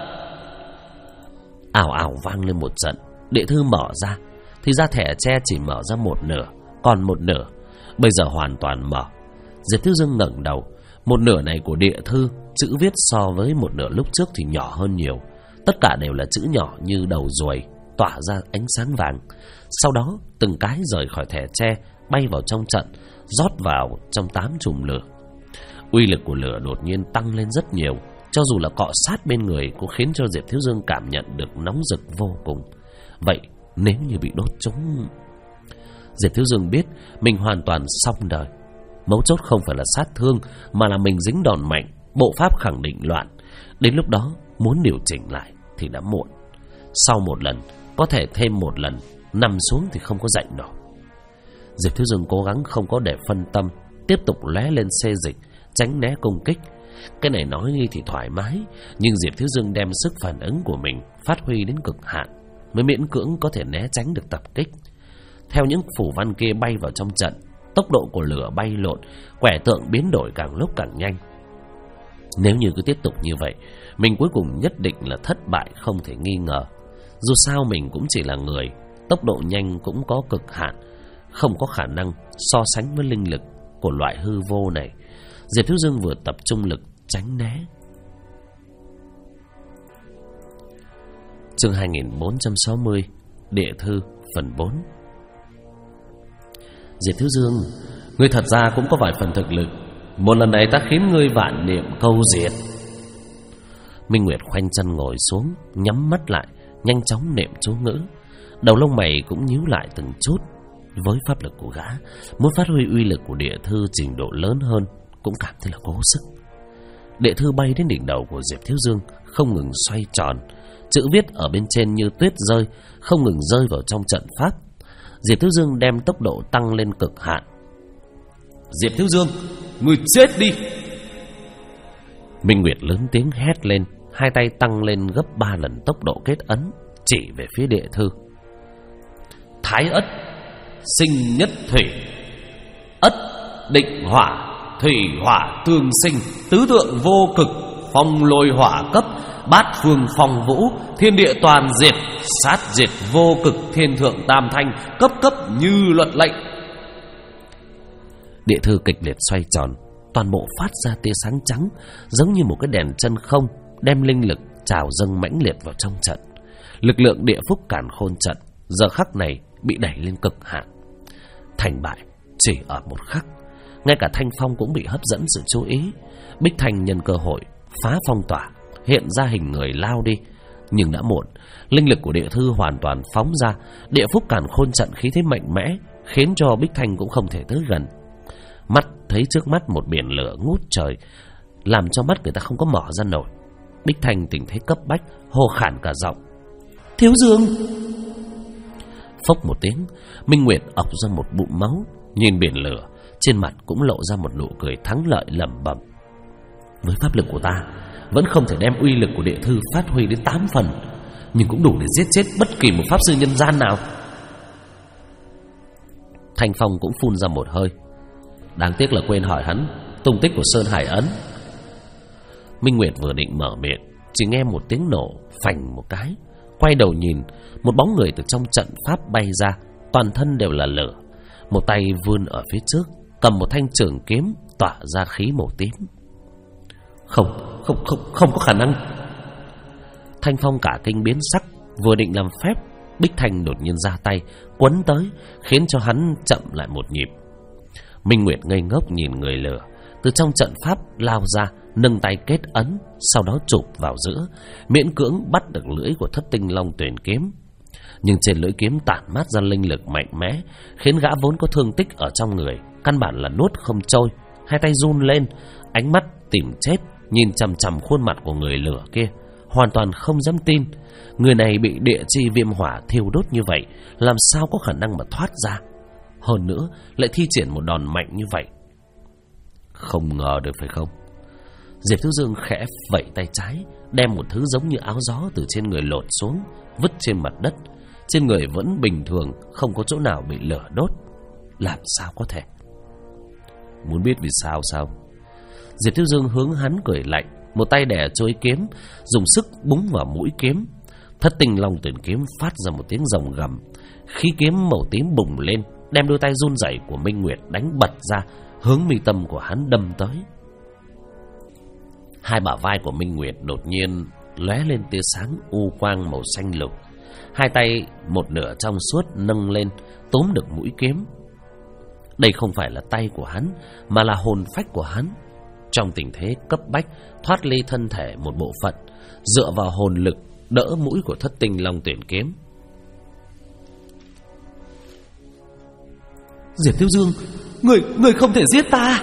Ào ào vang lên một trận. Địa thư mở ra thì ra thẻ tre chỉ mở ra một nửa, còn một nửa bây giờ hoàn toàn mở. Diệp Thiếu Dương ngẩng đầu. Một nửa này của địa thư, chữ viết so với một nửa lúc trước thì nhỏ hơn nhiều. Tất cả đều là chữ nhỏ như đầu ruồi, tỏa ra ánh sáng vàng. Sau đó từng cái rời khỏi thẻ tre, bay vào trong trận, rót vào trong 8 chùm lửa. Uy lực của lửa đột nhiên tăng lên rất nhiều. Cho dù là cọ sát bên người cũng khiến cho Diệp Thiếu Dương cảm nhận được nóng rực vô cùng. Vậy nếu như bị đốt trúng, Diệp Thiếu Dương biết mình hoàn toàn xong đời. Mấu chốt không phải là sát thương, mà là mình dính đòn mạnh, bộ pháp khẳng định loạn. Đến lúc đó muốn điều chỉnh lại thì đã muộn. Sau một lần, có thể thêm một lần, nằm xuống thì không có dậy nổi. Diệp Thiếu Dương cố gắng không có để phân tâm, tiếp tục lóe lên xê dịch, tránh né công kích. Cái này nói đi thì thoải mái, nhưng Diệp Thiếu Dương đem sức phản ứng của mình phát huy đến cực hạn mới miễn cưỡng có thể né tránh được tập kích. Theo những phù văn kia bay vào trong trận, tốc độ của lửa bay lộn, quẻ tượng biến đổi càng lúc càng nhanh. Nếu như cứ tiếp tục như vậy, mình cuối cùng nhất định là thất bại không thể nghi ngờ. Dù sao mình cũng chỉ là người, tốc độ nhanh cũng có cực hạn, không có khả năng so sánh với linh lực của loại hư vô này. Diệp Thiếu Dương vừa tập trung lực tránh né. Chương 2460, Địa thư phần 4. Diệp Thiếu Dương, ngươi thật ra cũng có vài phần thực lực. Một lần này ta khiến ngươi vạn niệm câu diệt. Minh Nguyệt khoanh chân ngồi xuống, nhắm mắt lại, nhanh chóng niệm chú ngữ. Đầu lông mày cũng nhíu lại từng chút. Với pháp lực của gã, muốn phát huy uy lực của địa thư trình độ lớn hơn cũng cảm thấy là cố sức. Địa thư bay đến đỉnh đầu của Diệp Thiếu Dương, không ngừng xoay tròn. Chữ viết ở bên trên như tuyết rơi, không ngừng rơi vào trong trận pháp. Diệp Thiếu Dương đem tốc độ tăng lên cực hạn. Diệp Thiếu Dương, ngươi chết đi! Minh Nguyệt lớn tiếng hét lên, hai tay tăng lên gấp 3 lần tốc độ kết ấn, chỉ về phía địa thư. Thái ất, sinh nhất thủy. Ất định hỏa, thủy hỏa tương sinh, tứ tượng vô cực, phong lôi hỏa cấp, bát phương phong vũ, thiên địa toàn diệt, sát diệt vô cực, thiên thượng tam thanh, cấp cấp như luật lệnh. Địa thư kịch liệt xoay tròn, toàn bộ phát ra tia sáng trắng, giống như một cái đèn chân không, đem linh lực trào dâng mãnh liệt vào trong trận. Lực lượng địa phúc càn khôn trận giờ khắc này bị đẩy lên cực hạn. Thành bại chỉ ở một khắc. Ngay cả Thanh Phong cũng bị hấp dẫn sự chú ý. Bích Thanh nhân cơ hội phá phong tỏa, hiện ra hình người lao đi. Nhưng đã muộn, linh lực của địa thư hoàn toàn phóng ra. Địa phúc càn khôn trận khí thế mạnh mẽ, khiến cho Bích Thanh cũng không thể tới gần. Mắt thấy trước mắt một biển lửa ngút trời, làm cho mắt người ta không có mở ra nổi. Bích Thanh tình thế cấp bách, hô khản cả giọng. Thiếu Dương! Phốc một tiếng, Minh Nguyệt ọc ra một bụng máu. Nhìn biển lửa, trên mặt cũng lộ ra một nụ cười thắng lợi lẩm bẩm. Với pháp lực của ta, vẫn không thể đem uy lực của địa thư phát huy đến 8 phần, nhưng cũng đủ để giết chết bất kỳ một pháp sư nhân gian nào. Thanh Phong cũng phun ra một hơi. Đáng tiếc là quên hỏi hắn tung tích của Sơn Hải Ấn. Minh Nguyệt vừa định mở miệng, chỉ nghe một tiếng nổ phành một cái. Quay đầu nhìn, một bóng người từ trong trận pháp bay ra, toàn thân đều là lửa. Một tay vươn ở phía trước, cầm một thanh trường kiếm tỏa ra khí màu tím. Không có khả năng. Thanh Phong cả kinh biến sắc, vừa định làm phép, Bích Thanh đột nhiên ra tay quấn tới, khiến cho hắn chậm lại một nhịp. Minh Nguyệt ngây ngốc nhìn người lửa từ trong trận pháp lao ra, nâng tay kết ấn, sau đó chụp vào giữa, miễn cưỡng bắt được lưỡi của Thất Tinh Long Tuyển kiếm. Nhưng trên lưỡi kiếm tản mát ra linh lực mạnh mẽ, khiến gã vốn có thương tích ở trong người căn bản là nuốt không trôi. Hai tay run lên, ánh mắt tìm chết nhìn chằm chằm khuôn mặt của người lửa kia, hoàn toàn không dám tin. Người này bị địa chi viêm hỏa thiêu đốt như vậy, làm sao có khả năng mà thoát ra? Hơn nữa lại thi triển một đòn mạnh như vậy. Không ngờ được phải không? Diệp Thiếu Dương khẽ vẫy tay trái, đem một thứ giống như áo gió từ trên người lột xuống, vứt trên mặt đất. Trên người vẫn bình thường, không có chỗ nào bị lửa đốt. Làm sao có thể? Muốn biết vì sao sao? Diệp Thiếu Dương hướng hắn cười lạnh, một tay đè chuôi kiếm, dùng sức búng vào mũi kiếm. Thất tinh long tuyển kiếm phát ra một tiếng rồng gầm, khí kiếm màu tím bùng lên, đem đôi tay run rẩy của Minh Nguyệt đánh bật ra, hướng mi tâm của hắn đâm tới. Hai bả vai của Minh Nguyệt đột nhiên lóe lên tia sáng u quang màu xanh lục. Hai tay một nửa trong suốt nâng lên, túm được mũi kiếm. Đây không phải là tay của hắn, mà là hồn phách của hắn. Trong tình thế cấp bách, thoát ly thân thể một bộ phận, dựa vào hồn lực đỡ mũi của thất tinh long tuyển kiếm. Diệp Thiếu Dương, người không thể giết ta.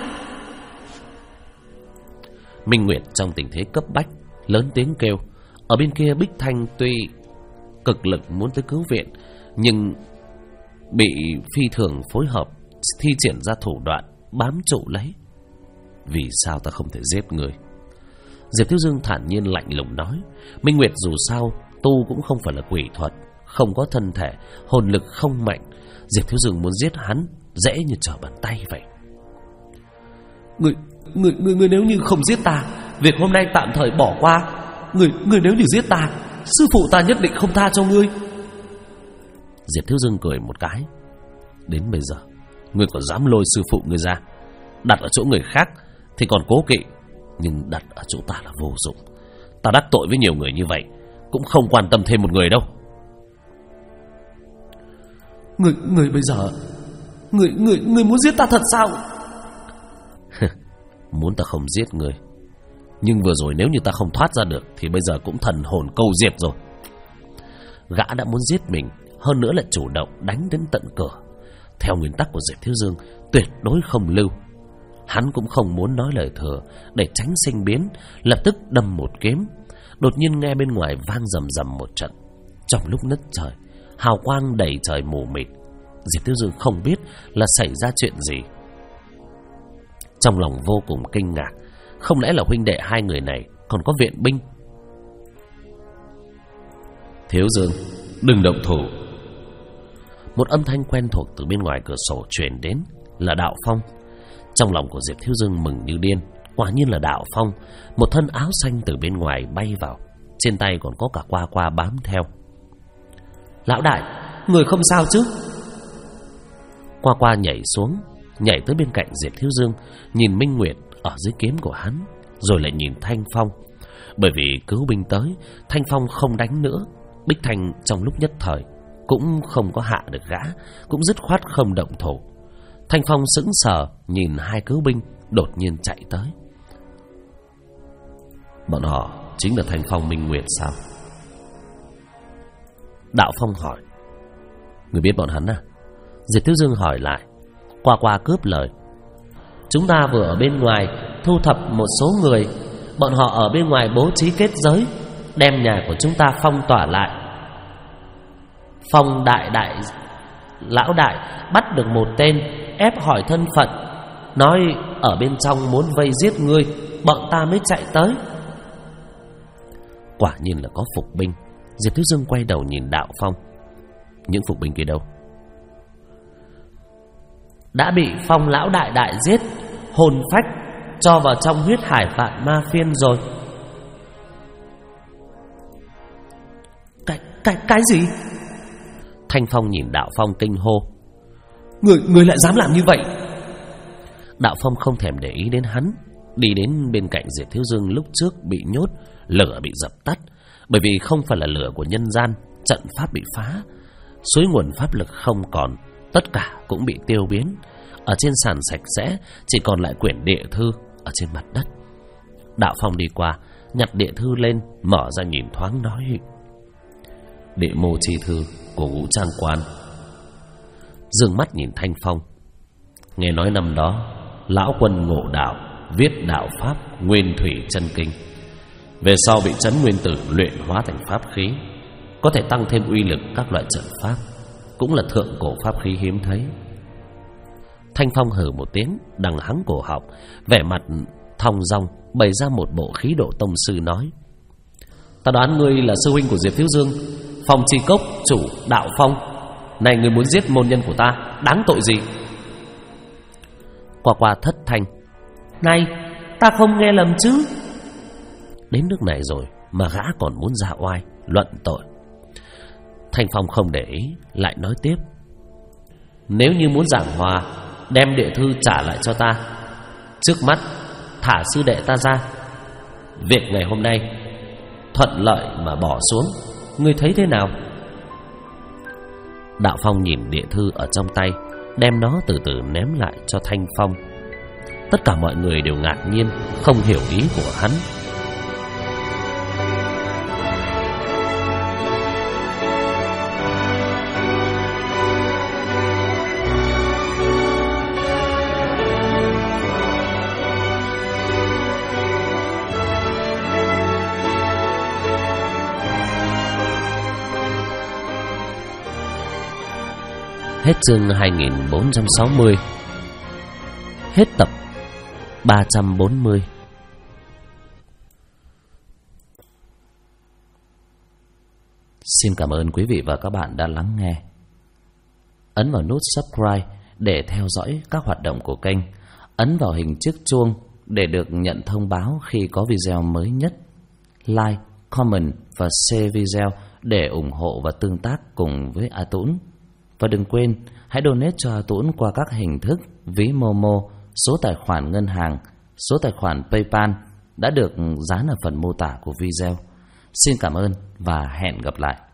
Minh Nguyệt trong tình thế cấp bách lớn tiếng kêu. Ở bên kia Bích Thanh tuy cực lực muốn tới cứu viện, nhưng bị phi thường phối hợp thi triển ra thủ đoạn bám trụ lấy. Vì sao ta không thể giết người? Diệp Thiếu Dương thản nhiên lạnh lùng nói. Minh Nguyệt dù sao tu cũng không phải là quỷ thuật, không có thân thể, hồn lực không mạnh. Diệp Thiếu Dương muốn giết hắn dễ như trở bàn tay vậy. Người nếu như không giết ta, việc hôm nay tạm thời bỏ qua. Người nếu như giết ta, sư phụ ta nhất định không tha cho ngươi. Diệp Thiếu Dương cười một cái. Đến bây giờ ngươi còn dám lôi sư phụ ngươi ra, đặt ở chỗ người khác thì còn cố kỵ, nhưng đặt ở chỗ ta là vô dụng. Ta đắc tội với nhiều người như vậy, cũng không quan tâm thêm một người đâu. Người bây giờ Người muốn giết ta thật sao? Muốn ta không giết người, nhưng vừa rồi nếu như ta không thoát ra được thì bây giờ cũng thần hồn câu diệt rồi. Gã đã muốn giết mình, hơn nữa lại chủ động đánh đến tận cửa. Theo nguyên tắc của Diệp Thiếu Dương, tuyệt đối không lưu. Hắn cũng không muốn nói lời thừa để tránh sinh biến, lập tức đâm một kiếm. Đột nhiên nghe bên ngoài vang rầm rầm một trận. Trong lúc nứt trời, hào quang đầy trời mù mịt. Diệp Thiếu Dương không biết là xảy ra chuyện gì. Trong lòng vô cùng kinh ngạc, không lẽ là huynh đệ hai người này còn có viện binh? Thiếu Dương, đừng động thủ. Một âm thanh quen thuộc từ bên ngoài cửa sổ truyền đến, là Đạo Phong. Trong lòng của Diệp Thiếu Dương mừng như điên, quả nhiên là Đạo Phong. Một thân áo xanh từ bên ngoài bay vào, trên tay còn có cả Qua Qua bám theo. Lão đại, người không sao chứ? Qua Qua nhảy xuống, nhảy tới bên cạnh Diệp Thiếu Dương, nhìn Minh Nguyệt ở dưới kiếm của hắn, rồi lại nhìn Thanh Phong. Bởi vì cứu binh tới, Thanh Phong không đánh nữa. Bích Thanh trong lúc nhất thời cũng không có hạ được gã, cũng dứt khoát không động thủ. Thanh Phong sững sờ nhìn hai cứu binh đột nhiên chạy tới. Bọn họ chính là Thanh Phong Minh Nguyệt sao? Đạo Phong hỏi. Người biết bọn hắn à? Diệp Thiếu Dương hỏi lại. Qua Qua cướp lời. Chúng ta vừa ở bên ngoài thu thập một số người. Bọn họ ở bên ngoài bố trí kết giới, đem nhà của chúng ta phong tỏa lại. Phong lão đại bắt được một tên, ép hỏi thân phận, nói ở bên trong muốn vây giết ngươi, bọn ta mới chạy tới. Quả nhiên là có phục binh. Diệp Thiếu Dương quay đầu nhìn Đạo Phong. Những phục binh kia đâu? Đã bị Phong lão đại giết, hồn phách cho vào trong huyết hải vạn ma phiên rồi. Cái gì? Thanh Phong nhìn Đạo Phong kinh hô. Người lại dám làm như vậy? Đạo Phong không thèm để ý đến hắn, đi đến bên cạnh Diệp Thiếu Dương lúc trước bị nhốt, lửa bị dập tắt. Bởi vì không phải là lửa của nhân gian, trận pháp bị phá, suối nguồn pháp lực không còn, tất cả cũng bị tiêu biến. Ở trên sàn sạch sẽ, chỉ còn lại quyển địa thư ở trên mặt đất. Đạo Phong đi qua, nhặt địa thư lên, mở ra nhìn thoáng nói. Địa mô chi thư của Ngũ Trang Quan. Dương mắt nhìn Thanh Phong. Nghe nói năm đó lão quân Ngộ Đạo viết đạo pháp Nguyên Thủy Chân Kinh, về sau bị Trấn Nguyên Tử luyện hóa thành pháp khí, có thể tăng thêm uy lực các loại trận pháp, cũng là thượng cổ pháp khí hiếm thấy. Thanh Phong hừ một tiếng, đằng hắng cổ họng, vẻ mặt thong dong bày ra một bộ khí độ tông sư nói. Ta đoán ngươi là sư huynh của Diệp Thiếu Dương, Phong Chi Cốc chủ Đạo Phong. Này, ngươi muốn giết môn nhân của ta, đáng tội gì? Qua Qua thất thanh. Này, ta không nghe lầm chứ? Đến nước này rồi mà gã còn muốn ra oai luận tội. Thanh Phong không để ý, lại nói tiếp: nếu như muốn giảng hòa, đem địa thư trả lại cho ta. Trước mắt thả sư đệ ta ra. Việc ngày hôm nay thuận lợi mà bỏ xuống, ngươi thấy thế nào? Đạo Phong nhìn địa thư ở trong tay, đem nó từ từ ném lại cho Thanh Phong. Tất cả mọi người đều ngạc nhiên, không hiểu ý của hắn. Hết chương 2460. Hết tập 340. Xin cảm ơn quý vị và các bạn đã lắng nghe. Ấn vào nút subscribe để theo dõi các hoạt động của kênh. Ấn vào hình chiếc chuông để được nhận thông báo khi có video mới nhất. Like, comment và share video để ủng hộ và tương tác cùng với A Tũng. Và đừng quên, hãy donate cho A Tũng qua các hình thức ví Momo, số tài khoản ngân hàng, số tài khoản PayPal đã được dán ở phần mô tả của video. Xin cảm ơn và hẹn gặp lại.